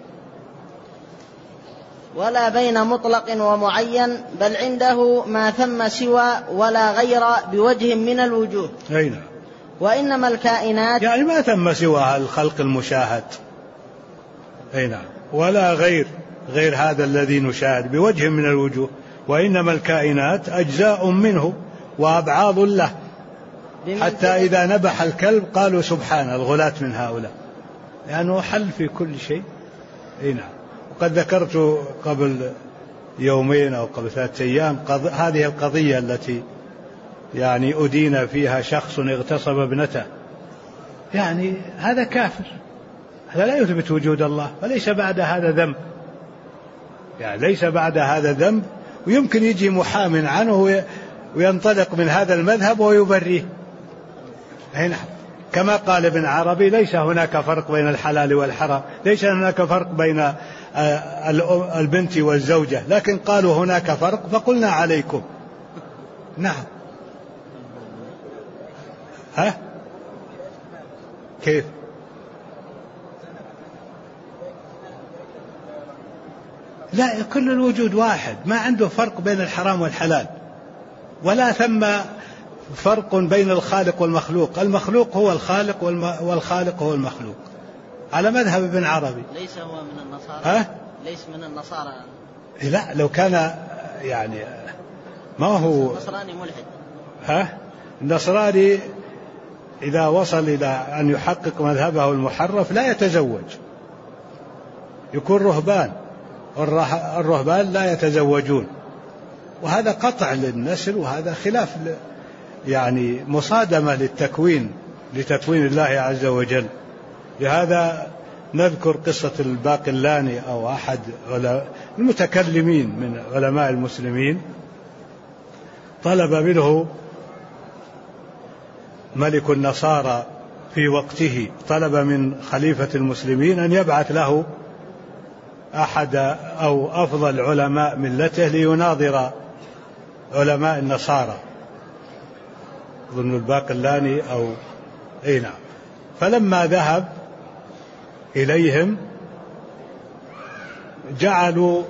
B: ولا بين مطلق ومعين، بل عنده ما ثم سوى ولا غير بوجه من الوجوه.
A: أي نعم.
B: وإنما الكائنات،
A: يعني ما ثم سوى الخلق المشاهد. أي نعم. ولا غير هذا الذي نشاهد بوجه من الوجوه. وإنما الكائنات أجزاء منه وأبعاض له، حتى إذا نبح الكلب قالوا سبحان الغلاة من هؤلاء، لأنه حل في كل شيء. أي نعم. وقد ذكرت قبل يومين أو قبل 3 أيام هذه القضية التي يعني أدين فيها شخص اغتصب ابنته. يعني هذا كافر، هذا لا يثبت وجود الله، وليس بعد هذا ذنب، يعني ليس بعد هذا ذنب، ويمكن يجي محام عنه وينطلق من هذا المذهب ويبريه. هنا كما قال ابن عربي: ليس هناك فرق بين الحلال والحرام، ليس هناك فرق بين البنت والزوجة، لكن قالوا هناك فرق فقلنا عليكم. نعم. كيف؟ لا، كل الوجود واحد، ما عنده فرق بين الحرام والحلال، ولا ثم فرق بين الخالق والمخلوق. المخلوق هو الخالق والخالق هو المخلوق، على مذهب ابن عربي.
B: ليس هو من النصارى. ليس من النصارى.
A: لا، لو كان يعني ما هو
B: نصراني ملحد.
A: النصراني إذا وصل إلى أن يحقق مذهبه المحرف لا يتزوج، يكون رهبان، الرهبان لا يتزوجون، وهذا قطع للنسل، وهذا خلاف يعني مصادمة للتكوين لتكوين الله عز وجل. لهذا نذكر قصة الباقلاني أو أحد المتكلمين من علماء المسلمين، طلب منه ملك النصارى في وقته، طلب من خليفة المسلمين أن يبعث له أحد أو أفضل علماء ملته ليناظر علماء النصارى، ظن الباقلاني أو نعم. فلما ذهب إليهم جعلوا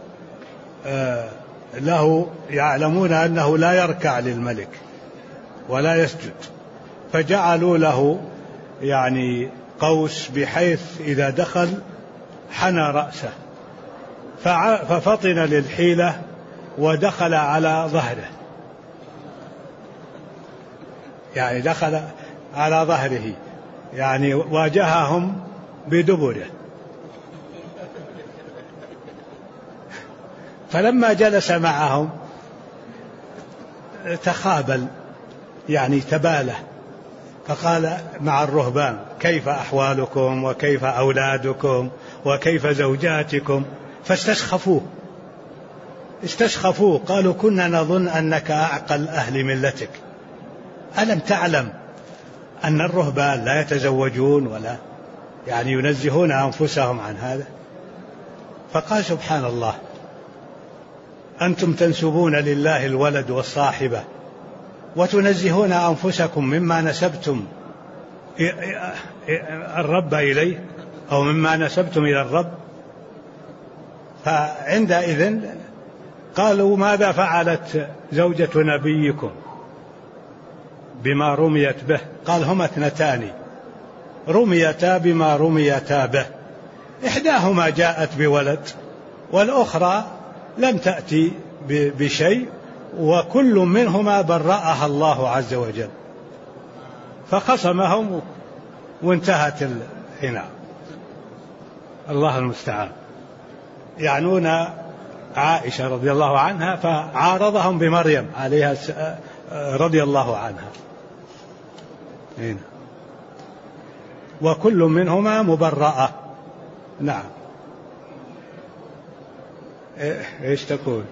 A: له، يعلمون أنه لا يركع للملك ولا يسجد، فجعلوا له يعني قوس بحيث إذا دخل حنى رأسه، ففطن للحيلة ودخل على ظهره، يعني دخل على ظهره، يعني واجههم بدبره. فلما جلس معهم تخابل، يعني تباله، فقال مع الرهبان: كيف أحوالكم وكيف أولادكم وكيف زوجاتكم؟ استشخفوه، قالوا: كنا نظن أنك أعقل أهل ملتك، ألم تعلم أن الرهبان لا يتزوجون ولا يعني ينزهون أنفسهم عن هذا؟ فقال: سبحان الله، أنتم تنسبون لله الولد والصاحبة وتنزهون أنفسكم مما نسبتم الرب إليه أو مما نسبتم إلى الرب. فعندئذ قالوا: ماذا فعلت زوجة نبيكم بما رميت به؟ قال: هما اثنتان رميتا بما رميتا به، إحداهما جاءت بولد والأخرى لم تأتي بشيء، وكل منهما برأها الله عز وجل. فخصمهم وانتهت الحناء. الله المستعان. يعنون عائشة رضي الله عنها، فعارضهم بمريم عليها رضي الله عنها. هنا. وكل منهما مبرأة. نعم. ايش تقول؟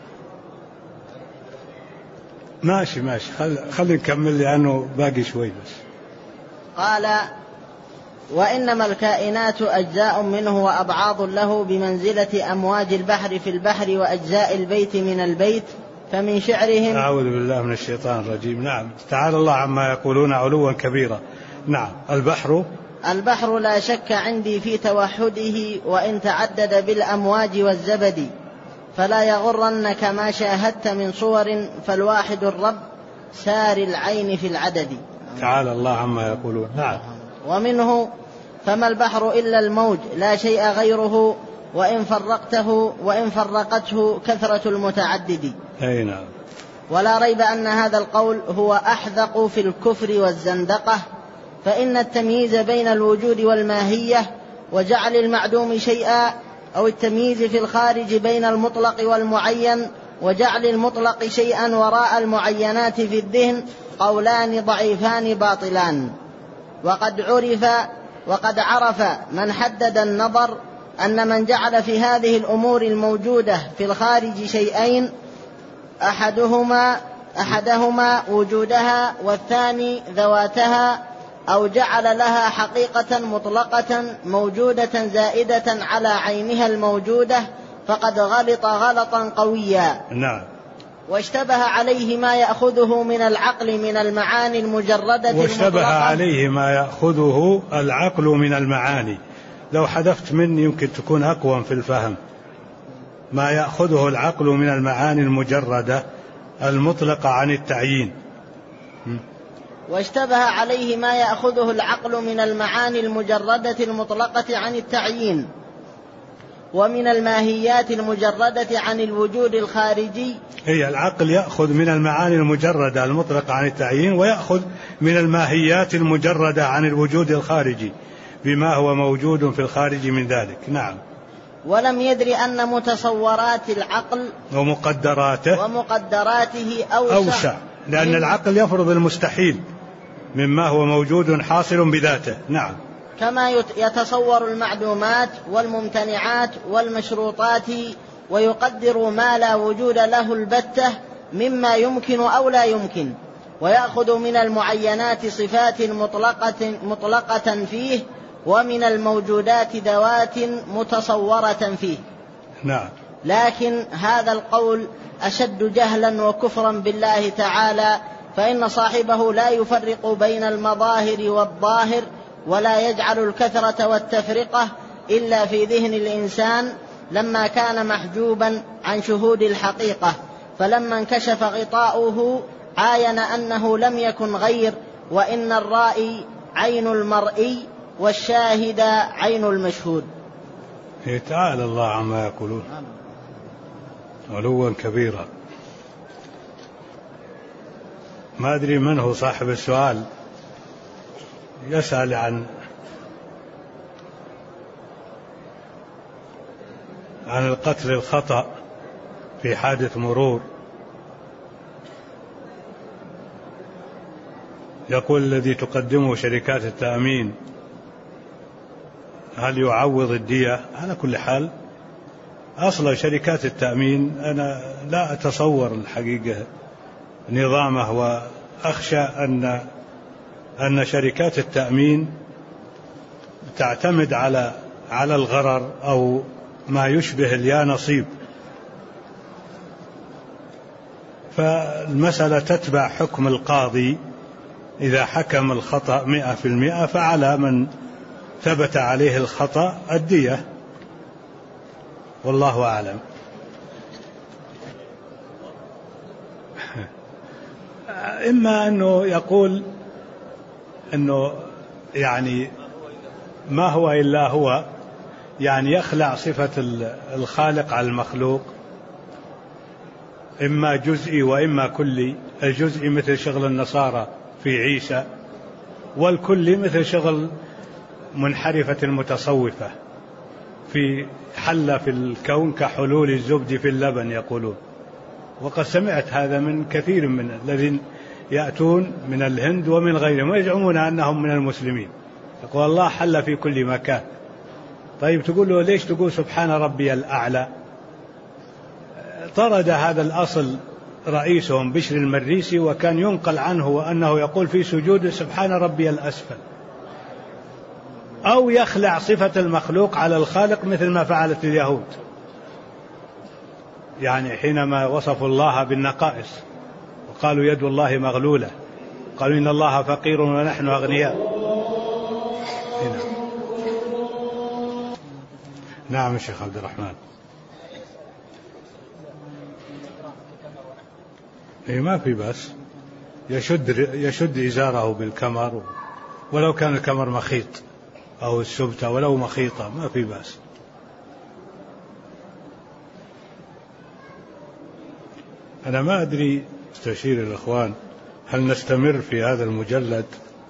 A: ماشي خلي نكمل لأنه باقي شوي بس.
B: قال: وإنما الكائنات أجزاء منه وأبعاض له بمنزلة أمواج البحر في البحر وأجزاء البيت من البيت، فمن شعرهم.
A: أعوذ بالله من الشيطان الرجيم. نعم. تعالى الله عما يقولون علوا كبيرا. نعم. البحر
B: لا شك عندي في توحده، وإن تعدد بالأمواج والزبد، فلا يغرنك ما شاهدت من صور، فالواحد الرب سار العين في العدد.
A: تعالى الله عما يقولون. نعم.
B: ومنه: فما البحر إلا الموج لا شيء غيره، وإن فرقته كثرة المتعدد.
A: أي نعم.
B: ولا ريب أن هذا القول هو أحذق في الكفر والزندقة، فإن التمييز بين الوجود والماهية وجعل المعدوم شيئا، أو التمييز في الخارج بين المطلق والمعين وجعل المطلق شيئا وراء المعينات في الذهن، قولان ضعيفان باطلان. وقد عرف من حدد النظر أن من جعل في هذه الأمور الموجودة في الخارج شيئين، أحدهما وجودها والثاني ذواتها، أو جعل لها حقيقة مطلقة موجودة زائدة على عينها الموجودة، فقد غلط غلطا قويا.
A: نعم.
B: واشتبه عليه ما يأخذه من العقل من المعاني المجردة المطلقة. لو حذفت مني يمكن تكون أقوى في الفهم. ما يأخذه العقل من المعاني المجردة المطلقة عن التعيين. واشتبه عليه ما يأخذه العقل من المعاني المجردة المطلقة عن التعيين، ومن الماهيات المجردة عن الوجود الخارجي.
A: هي العقل يأخذ من المعاني المجردة المطلقة عن التعيين، ويأخذ من الماهيات المجردة عن الوجود الخارجي بما هو موجود في الخارج من ذلك. نعم.
B: ولم يدري أن متصورات العقل
A: ومقدراته
B: أوسع،
A: لأن العقل يفرض المستحيل مما هو موجود حاصل بذاته. نعم.
B: كما يتصور المعدومات والممتنعات والمشروطات ويقدر ما لا وجود له البتة مما يمكن أو لا يمكن، ويأخذ من المعينات صفات مطلقة فيه، ومن الموجودات ذوات متصورة فيه.
A: نعم.
B: لكن هذا القول أشد جهلا وكفرا بالله تعالى، فإن صاحبه لا يفرق بين المظاهر والظاهر، ولا يجعل الكثرة والتفرقة إلا في ذهن الإنسان لما كان محجوبا عن شهود الحقيقة، فلما انكشف غطاؤه عاين أنه لم يكن غير، وإن الرائي عين المرئي والشاهد عين المشهود.
A: تعالى الله عما يقولون علوا كبيرا. ما أدري من هو صاحب السؤال، يسأل عن القتل الخطأ في حادث مرور. يقول الذي تقدمه شركات التأمين هل يعوض الدية؟ على كل حال أصلا شركات التأمين أنا لا أتصور الحقيقة نظامه، وأخشى أن شركات التأمين تعتمد على الغرر أو ما يشبه اليا نصيب، فالمسألة تتبع حكم القاضي. إذا حكم الخطأ 100% فعلى من ثبت عليه الخطأ الدية، والله أعلم. إما أنه يقول أنه يعني ما هو إلا هو، يعني يخلع صفة الخالق على المخلوق، إما جزئي وإما كلي. الجزئي مثل شغل النصارى في عيسى، والكلي مثل شغل منحرفة المتصوفة في حل في الكون كحلول الزبد في اللبن يقولون. وقد سمعت هذا من كثير من الذين يأتون من الهند ومن غيرهم ويزعمون أنهم من المسلمين، يقول الله حل في كل مكان. طيب تقول له ليش تقول سبحان ربي الأعلى؟ طرد هذا الأصل رئيسهم بشر المريسي، وكان ينقل عنه وأنه يقول في سجود سبحان ربي الأسفل، أو يخلع صفة المخلوق على الخالق مثل ما فعلت اليهود، يعني حينما وصفوا الله بالنقائص وقالوا يد الله مغلولة، قالوا إن الله فقير ونحن أغنياء. هنا. نعم الشيخ عبد الرحمن. ما في بس يشد إزاره بالكمر، ولو كان الكمر مخيط أو السبتة ولو مخيطة ما في بأس. أنا ما أدري، استشير الإخوان هل نستمر في هذا المجلد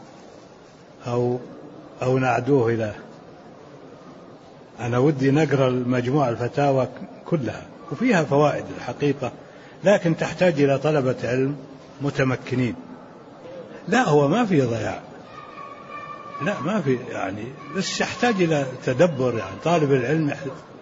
A: أو نعدوه إلى. أنا ودي نقرأ المجموعة الفتاوى كلها وفيها فوائد الحقيقة، لكن تحتاج إلى طلبة علم متمكنين. لا هو ما في ضياع، لا ما في، يعني بس يحتاج إلى تدبر. يعني طالب العلم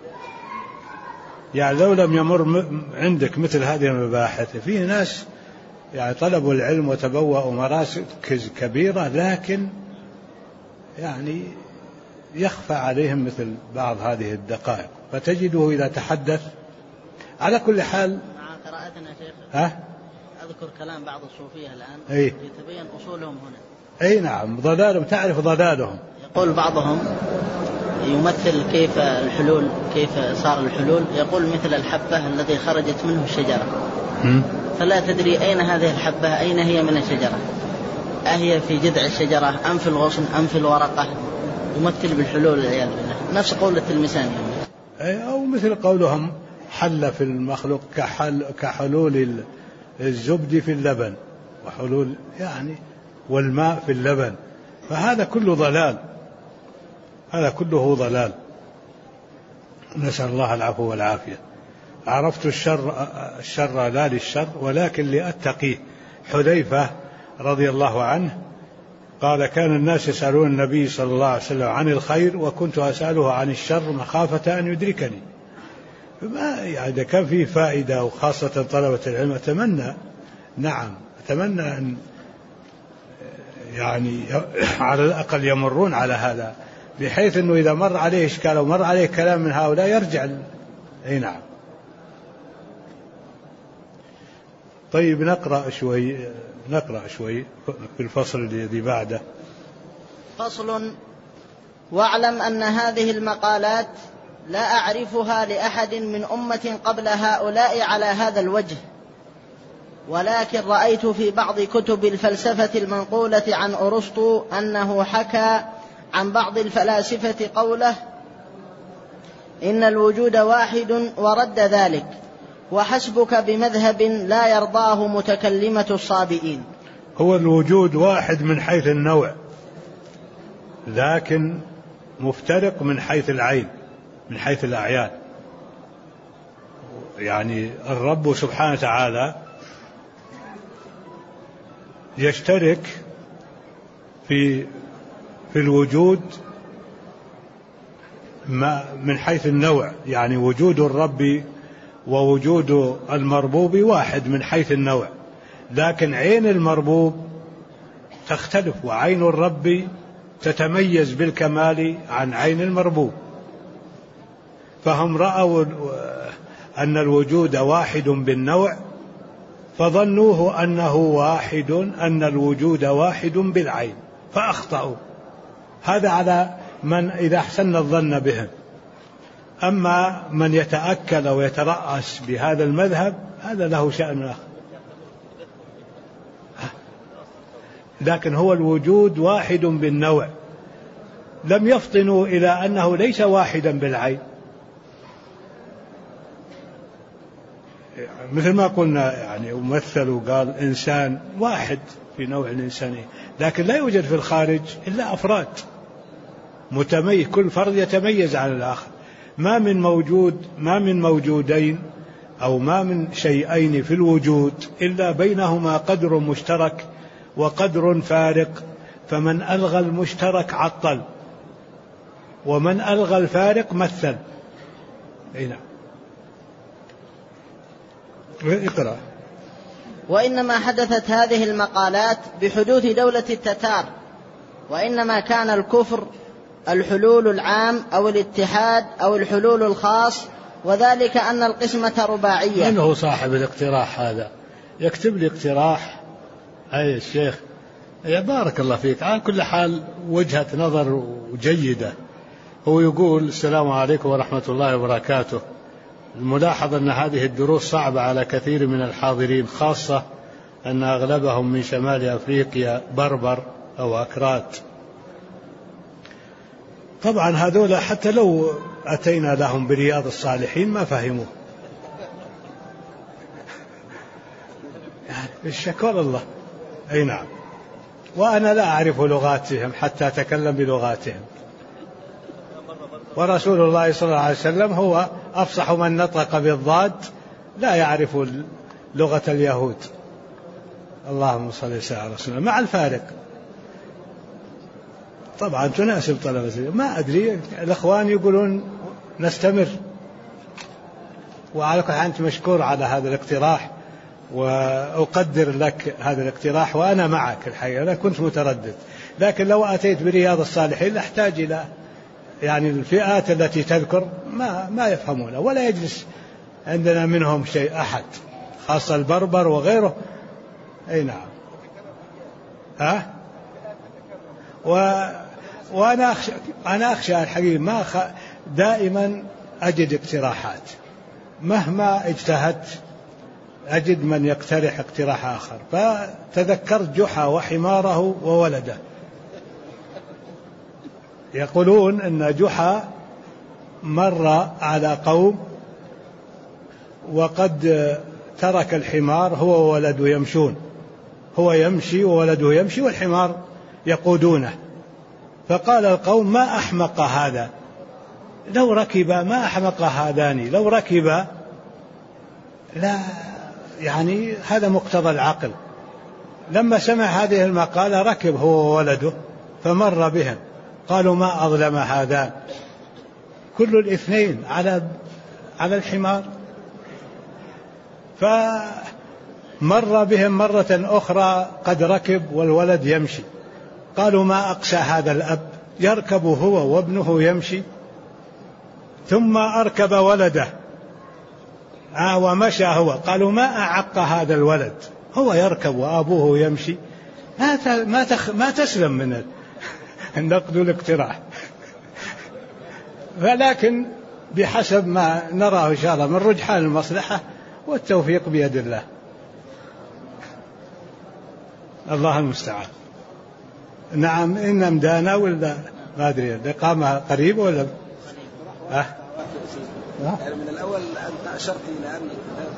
A: يعني لو لم يمر عندك مثل هذه المباحث، فيه ناس يعني طلبوا العلم وتبوأوا مراكز كبيرة، لكن يعني يخفى عليهم مثل بعض هذه الدقائق، فتجده إذا تحدث. على كل حال
B: مع قراءتنا شيخ أذكر كلام بعض الصوفية الآن يتبين أصولهم هنا.
A: أي نعم، ضلالهم تعرف ضلالهم.
B: يقول بعضهم يمثل كيف الحلول، كيف صار الحلول، يقول مثل الحبة الذي خرجت منه الشجرة، فلا تدري أين هذه الحبة، أين هي من الشجرة، أهي في جذع الشجرة أم في الغصن أم في الورقة. يمثل بالحلول والعياذ بالله، نفس قولة المساني.
A: أو مثل قولهم حل في المخلوق كحلول الزبد في اللبن، وحلول يعني والماء في اللبن، فهذا كله ضلال، هذا كله ضلال، نسأل الله العفو والعافية. عرفت الشر لا للشر ولكن لأتقيه. حذيفة رضي الله عنه قال كان الناس يسألون النبي صلى الله عليه وسلم عن الخير وكنت أسأله عن الشر مخافة أن يدركني. فما يعني كان فيه فائدة، وخاصة طلبة العلم أتمنى أن يعني على الأقل يمرون على هذا، بحيث أنه إذا مر عليه إشكال ومر عليه كلام من هؤلاء يرجع. أي نعم. طيب نقرأ شوي في الفصل الذي بعده.
B: فصل: واعلم أن هذه المقالات لا أعرفها لأحد من أمة قبل هؤلاء على هذا الوجه، ولكن رأيت في بعض كتب الفلسفة المنقولة عن أرسطو أنه حكى عن بعض الفلاسفة قوله إن الوجود واحد ورد ذلك، وحسبك بمذهب لا يرضاه متكلمة الصابئين.
A: هو الوجود واحد من حيث النوع، لكن مفترق من حيث العين، من حيث الأعيان. يعني الرب سبحانه وتعالى يشترك في الوجود من حيث النوع، يعني وجود الرب ووجود المربوب واحد من حيث النوع، لكن عين المربوب تختلف، وعين الرب تتميز بالكمال عن عين المربوب. فهم رأوا أن الوجود واحد بالنوع فظنوه أن الوجود واحد بالعين، فأخطأوا. هذا على من إذا أحسن الظن بهم. أما من يتأكل ويترأس بهذا المذهب هذا له شأن آخر. لكن هو الوجود واحد بالنوع، لم يفطنوا إلى أنه ليس واحدا بالعين، مثل ما قلنا يعني ومثلوا قال إنسان واحد في نوع الإنسانية، لكن لا يوجد في الخارج إلا أفراد متميز، كل فرد يتميز عن الآخر. ما من موجودين أو ما من شيئين في الوجود إلا بينهما قدر مشترك وقدر فارق، فمن ألغى المشترك عطل، ومن ألغى الفارق مثل. هنا اقرأ.
B: وإنما حدثت هذه المقالات بحدوث دولة التتار، وإنما كان الكفر الحلول العام أو الاتحاد أو الحلول الخاص، وذلك أن القسمة رباعية.
A: من هو صاحب الاقتراح هذا؟ يكتب لي اقتراح. أي الشيخ يا بارك الله فيك. على كل حال وجهة نظر جيدة. هو يقول السلام عليكم ورحمة الله وبركاته. الملاحظ أن هذه الدروس صعبة على كثير من الحاضرين، خاصة أن أغلبهم من شمال أفريقيا بربر أو أكراد. طبعا هذول حتى لو أتينا لهم برياض الصالحين ما فهموا. الشكر الله. أي نعم. وأنا لا أعرف لغاتهم حتى أتكلم بلغاتهم، ورسول الله صلى الله عليه وسلم هو أفصح من نطق بالضاد، لا يعرف لغة اليهود. اللهم صل وسلم على رسول الله، مع الفارق طبعا تناسب طلبة. ما أدري الأخوان يقولون نستمر، وعلى كل حال أنت مشكور على هذا الاقتراح، وأقدر لك هذا الاقتراح، وأنا معك الحقيقة. أنا كنت متردد، لكن لو أتيت برياض الصالحين أحتاج إلى يعني الفئات التي تذكر ما يفهمون، ولا يجلس عندنا منهم شيء أحد، خاصة البربر وغيره. أي نعم. وأنا أخشى الحقيقة دائما أجد اقتراحات، مهما اجتهدت أجد من يقترح اقتراح آخر. فتذكرت جحا وحماره وولده. يقولون أن جحا مر على قوم وقد ترك الحمار هو وولده يمشون، هو يمشي وولده يمشي والحمار يقودونه. فقال القوم ما أحمق هذا، لو ركب ما أحمق هذان، لو ركب لا، يعني هذا مقتضى العقل. لما سمع هذه المقالة ركب هو وولده فمر بهم، قالوا ما أظلم هذان، كل الاثنين على الحمار. فمر بهم مرة أخرى قد ركب والولد يمشي، قالوا ما أقسى هذا الأب، يركب هو وابنه يمشي، ثم أركب ولده ومشى هو، قالوا ما أعق هذا الولد، هو يركب وأبوه يمشي، ما تسلم من النقد والاقتراح. ولكن بحسب ما نراه إن شاء الله من رجحان المصلحة، والتوفيق بيد الله. الله المستعان. نعم، إن أمدانا ولا ما أدري الإقامة قريبة ولا
C: يعني من الأول أنت أشرت إلى أن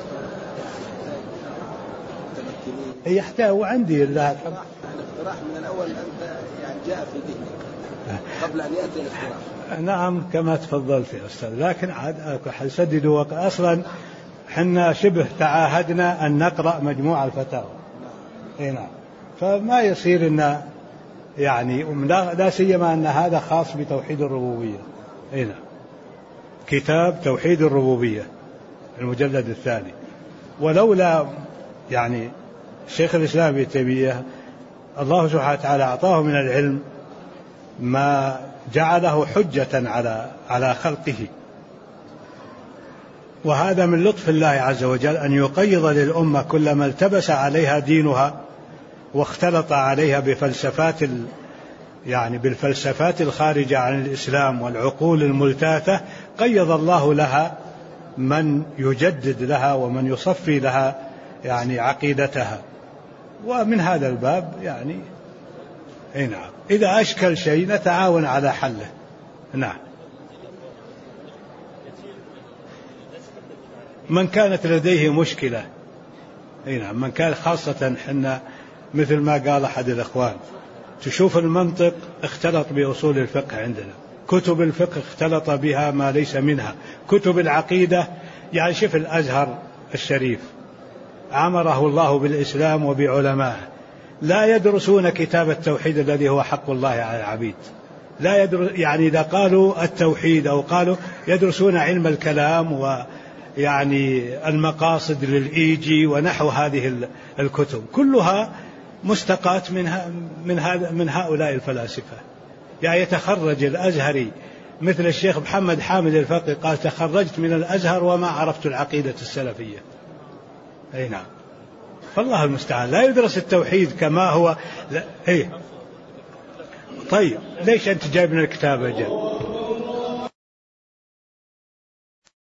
A: يحتاج وعندي الله
C: الاقتراح من الأول أنت يعني جاء في ذهنك قبل أن يأتي الاقتراح.
A: نعم كما تفضلت يا أستاذ، لكن عاد حسددوا أصلا حنا شبه تعاهدنا أن نقرأ مجموع الفتاوى. نعم، فما يصير إن يعني لا سيما أن هذا خاص بتوحيد الربوبية. نعم، كتاب توحيد الربوبية المجلد الثاني. ولولا يعني شيخ الإسلام ابن تيمية الله سبحانه وتعالى أعطاه من العلم ما جعله حجة على خلقه، وهذا من لطف الله عز وجل أن يقيض للأمة كلما التبس عليها دينها واختلط عليها بالفلسفات الخارجة عن الإسلام والعقول الملتاثة، قيض الله لها من يجدد لها ومن يصفي لها يعني عقيدتها. ومن هذا الباب يعني نعم إذا أشكل شيء نتعاون على حله. نعم، من كانت لديه مشكلة، نعم، من كان خاصة حنا مثل ما قال أحد الإخوان، تشوف المنطق اختلط بأصول الفقه عندنا، كتب الفقه اختلط بها ما ليس منها، كتب العقيدة يعني شوف الأزهر الشريف عمره الله بالإسلام وبعلمائه لا يدرسون كتاب التوحيد الذي هو حق الله على العبيد، لا يدرس يعني إذا قالوا التوحيد أو قالوا يدرسون علم الكلام ويعني المقاصد للإيجي ونحو هذه الكتب كلها مستقاة من هؤلاء الفلاسفة. يعني يتخرج الأزهري مثل الشيخ محمد حامد الفقي قال تخرجت من الأزهر وما عرفت العقيدة السلفية. أي نعم، فالله المستعان. لا يدرس التوحيد كما هو. طيب ليش أنت جايب من الكتاب أجل؟